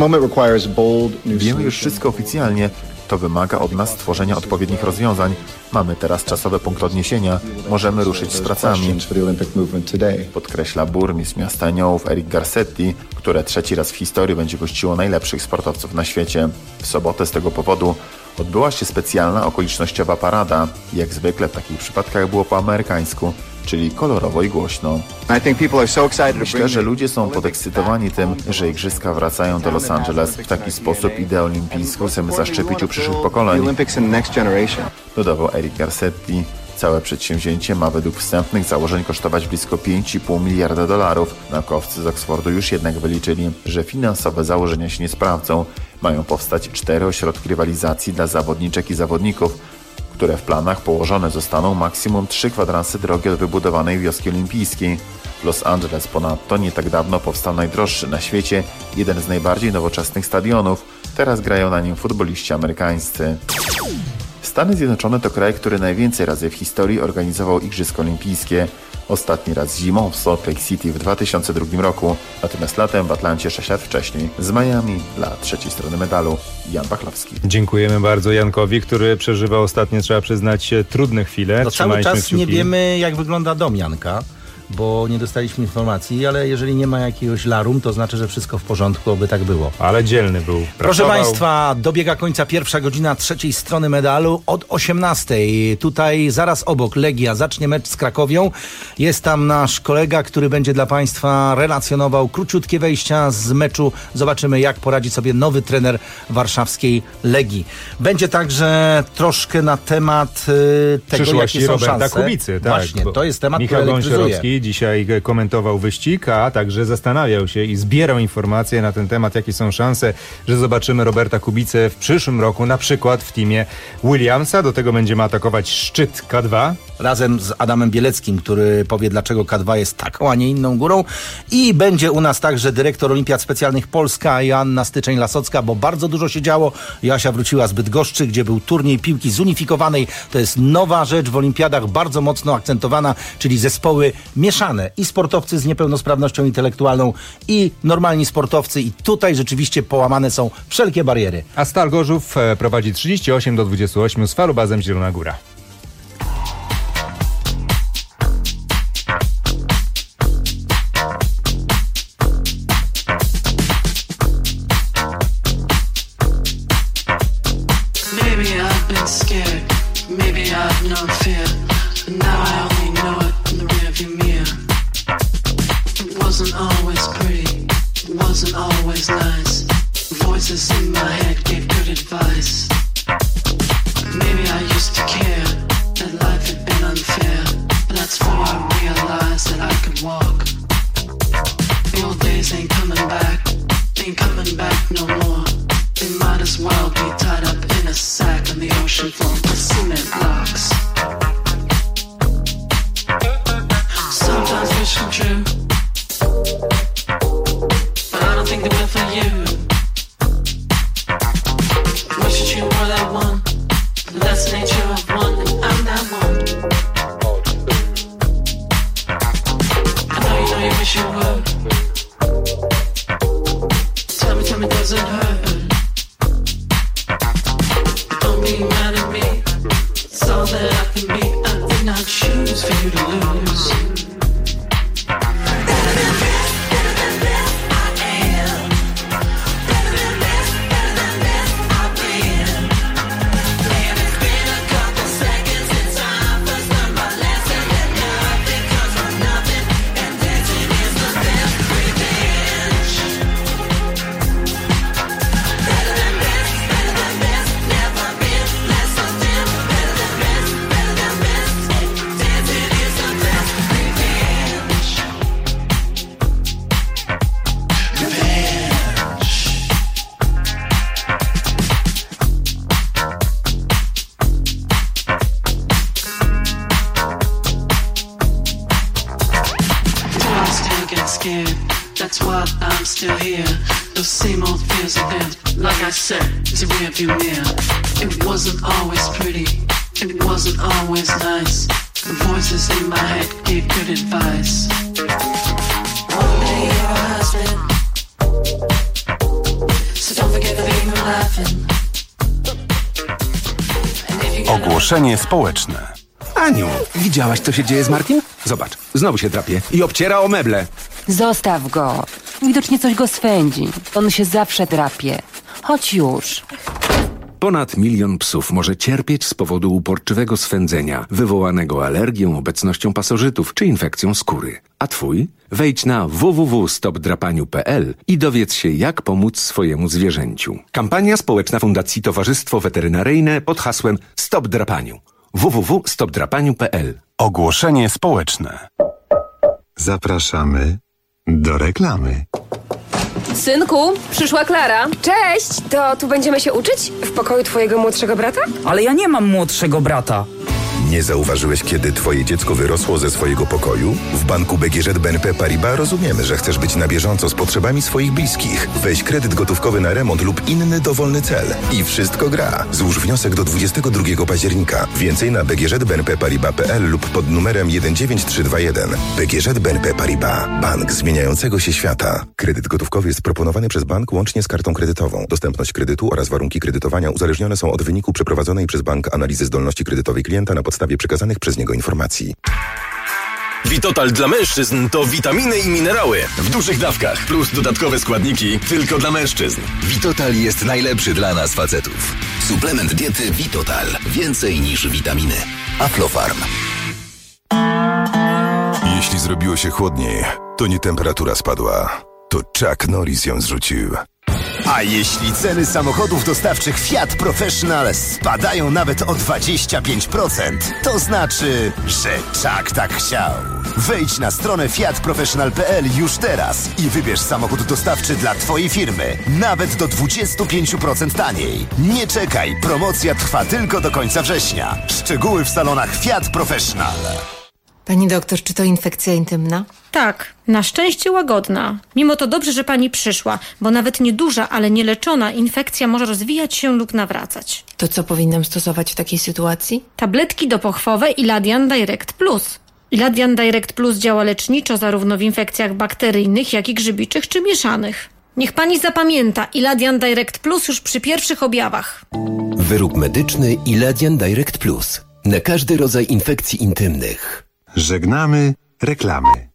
Wiemy już wszystko oficjalnie. To wymaga od nas stworzenia odpowiednich rozwiązań. Mamy teraz czasowy punkt odniesienia. Możemy ruszyć z pracami. Podkreśla burmistrz miasta Aniołów Eric Garcetti, które trzeci raz w historii będzie gościło najlepszych sportowców na świecie. W sobotę z tego powodu odbyła się specjalna okolicznościowa parada. Jak zwykle w takich przypadkach było po amerykańsku, czyli kolorowo i głośno. Myślę, że ludzie są podekscytowani tym, że igrzyska wracają do Los Angeles. W taki sposób ideę olimpijską chcemy zaszczepić u przyszłych pokoleń, dodawał Eric Garcetti. Całe przedsięwzięcie ma według wstępnych założeń kosztować blisko $5,5 miliarda. Naukowcy z Oxfordu już jednak wyliczyli, że finansowe założenia się nie sprawdzą. Mają powstać 4 ośrodki rywalizacji dla zawodniczek i zawodników, które w planach położone zostaną maksimum 3 kwadranse drogi od wybudowanej wioski olimpijskiej. W Los Angeles ponadto nie tak dawno powstał najdroższy na świecie, jeden z najbardziej nowoczesnych stadionów. Teraz grają na nim futboliści amerykańscy. Stany Zjednoczone to kraj, który najwięcej razy w historii organizował Igrzyska Olimpijskie. Ostatni raz zimą w Salt Lake City w 2002 roku, natomiast latem w Atlancie 6 lat wcześniej. Z Miami dla trzeciej strony medalu Jan Pachlowski. Dziękujemy bardzo Jankowi, który przeżywa ostatnio, trzeba przyznać, trudne chwile. No cały czas nie wiemy, jak wygląda dom Janka, bo nie dostaliśmy informacji, ale jeżeli nie ma jakiegoś larum, to znaczy, że wszystko w porządku, oby tak było. Ale dzielny był. Proszę Państwa, dobiega końca pierwsza godzina trzeciej strony medalu od 18:00. Tutaj zaraz obok Legia zacznie mecz z Krakowią. Jest tam nasz kolega, który będzie dla Państwa relacjonował króciutkie wejścia z meczu. Zobaczymy, jak poradzi sobie nowy trener warszawskiej Legii. Będzie także troszkę na temat tego, jakie są Roberta szanse. Kubicy, tak. Właśnie, to jest temat, Michał który elektryzuje. dzisiaj komentował wyścig, a także zastanawiał się i zbierał informacje na ten temat, jakie są szanse, że zobaczymy Roberta Kubicę w przyszłym roku, na przykład w teamie Williamsa. Do tego będziemy atakować szczyt K2. Razem z Adamem Bieleckim, który powie, dlaczego K2 jest taką, a nie inną górą. I będzie u nas także dyrektor Olimpiad Specjalnych Polska, Joanna Styczeń-Lasocka, bo bardzo dużo się działo. Joasia wróciła z Bydgoszczy, gdzie był turniej piłki zunifikowanej. To jest nowa rzecz w olimpiadach, bardzo mocno akcentowana, czyli zespoły mieszane. I sportowcy z niepełnosprawnością intelektualną, i normalni sportowcy. I tutaj rzeczywiście połamane są wszelkie bariery. A Stal Gorzów prowadzi 38-28 z Falubazem Zielona Góra. here. The same old fears again. Like I said, it's a rearview mirror. It wasn't always pretty. It wasn't always nice. The voices in my head gave good advice. One day you're a husband, so don't forget to leave me laughing. Ogłoszenie społeczne. Aniu, widziałaś, co się dzieje z Martim? Zobacz, znowu się drapie i obciera o meble. Zostaw go. Widocznie coś go swędzi. On się zawsze drapie. Chodź już. Ponad 1 milion psów może cierpieć z powodu uporczywego swędzenia, wywołanego alergią, obecnością pasożytów czy infekcją skóry. A twój? Wejdź na www.stopdrapaniu.pl i dowiedz się, jak pomóc swojemu zwierzęciu. Kampania społeczna Fundacji Towarzystwo Weterynaryjne pod hasłem Stop Drapaniu. www.stopdrapaniu.pl. Ogłoszenie społeczne. Zapraszamy do reklamy. Synku, przyszła Klara. Cześć! To tu będziemy się uczyć? W pokoju twojego młodszego brata? Ale ja nie mam młodszego brata. Nie zauważyłeś, kiedy twoje dziecko wyrosło ze swojego pokoju? W banku BGŻ BNP Paribas rozumiemy, że chcesz być na bieżąco z potrzebami swoich bliskich. Weź kredyt gotówkowy na remont lub inny dowolny cel. I wszystko gra. Złóż wniosek do 22 października. Więcej na bgżbnpparibas.pl lub pod numerem 19321. BGŻ BNP Paribas. Bank zmieniającego się świata. Kredyt gotówkowy jest proponowany przez bank łącznie z kartą kredytową. Dostępność kredytu oraz warunki kredytowania uzależnione są od wyniku przeprowadzonej przez bank analizy zdolności kredytowej klienta na podstawie przekazanych przez niego informacji. Vitotal dla mężczyzn to witaminy i minerały w dużych dawkach plus dodatkowe składniki tylko dla mężczyzn. Vitotal jest najlepszy dla nas facetów. Suplement diety Vitotal. Więcej niż witaminy. Aflofarm. Jeśli zrobiło się chłodniej, to nie temperatura spadła. To Chuck Norris ją zrzucił. A jeśli ceny samochodów dostawczych Fiat Professional spadają nawet o 25%, to znaczy, że Chuck tak chciał. Wejdź na stronę fiatprofessional.pl już teraz i wybierz samochód dostawczy dla twojej firmy. Nawet do 25% taniej. Nie czekaj, promocja trwa tylko do końca września. Szczegóły w salonach Fiat Professional. Pani doktor, czy to infekcja intymna? Tak, na szczęście łagodna. Mimo to dobrze, że pani przyszła, bo nawet nieduża, ale nieleczona infekcja może rozwijać się lub nawracać. To co powinnam stosować w takiej sytuacji? Tabletki dopochwowe Iladian Direct Plus. Iladian Direct Plus działa leczniczo zarówno w infekcjach bakteryjnych, jak i grzybiczych czy mieszanych. Niech pani zapamięta, Iladian Direct Plus już przy pierwszych objawach. Wyrób medyczny Iladian Direct Plus. Na każdy rodzaj infekcji intymnych. Żegnamy reklamy.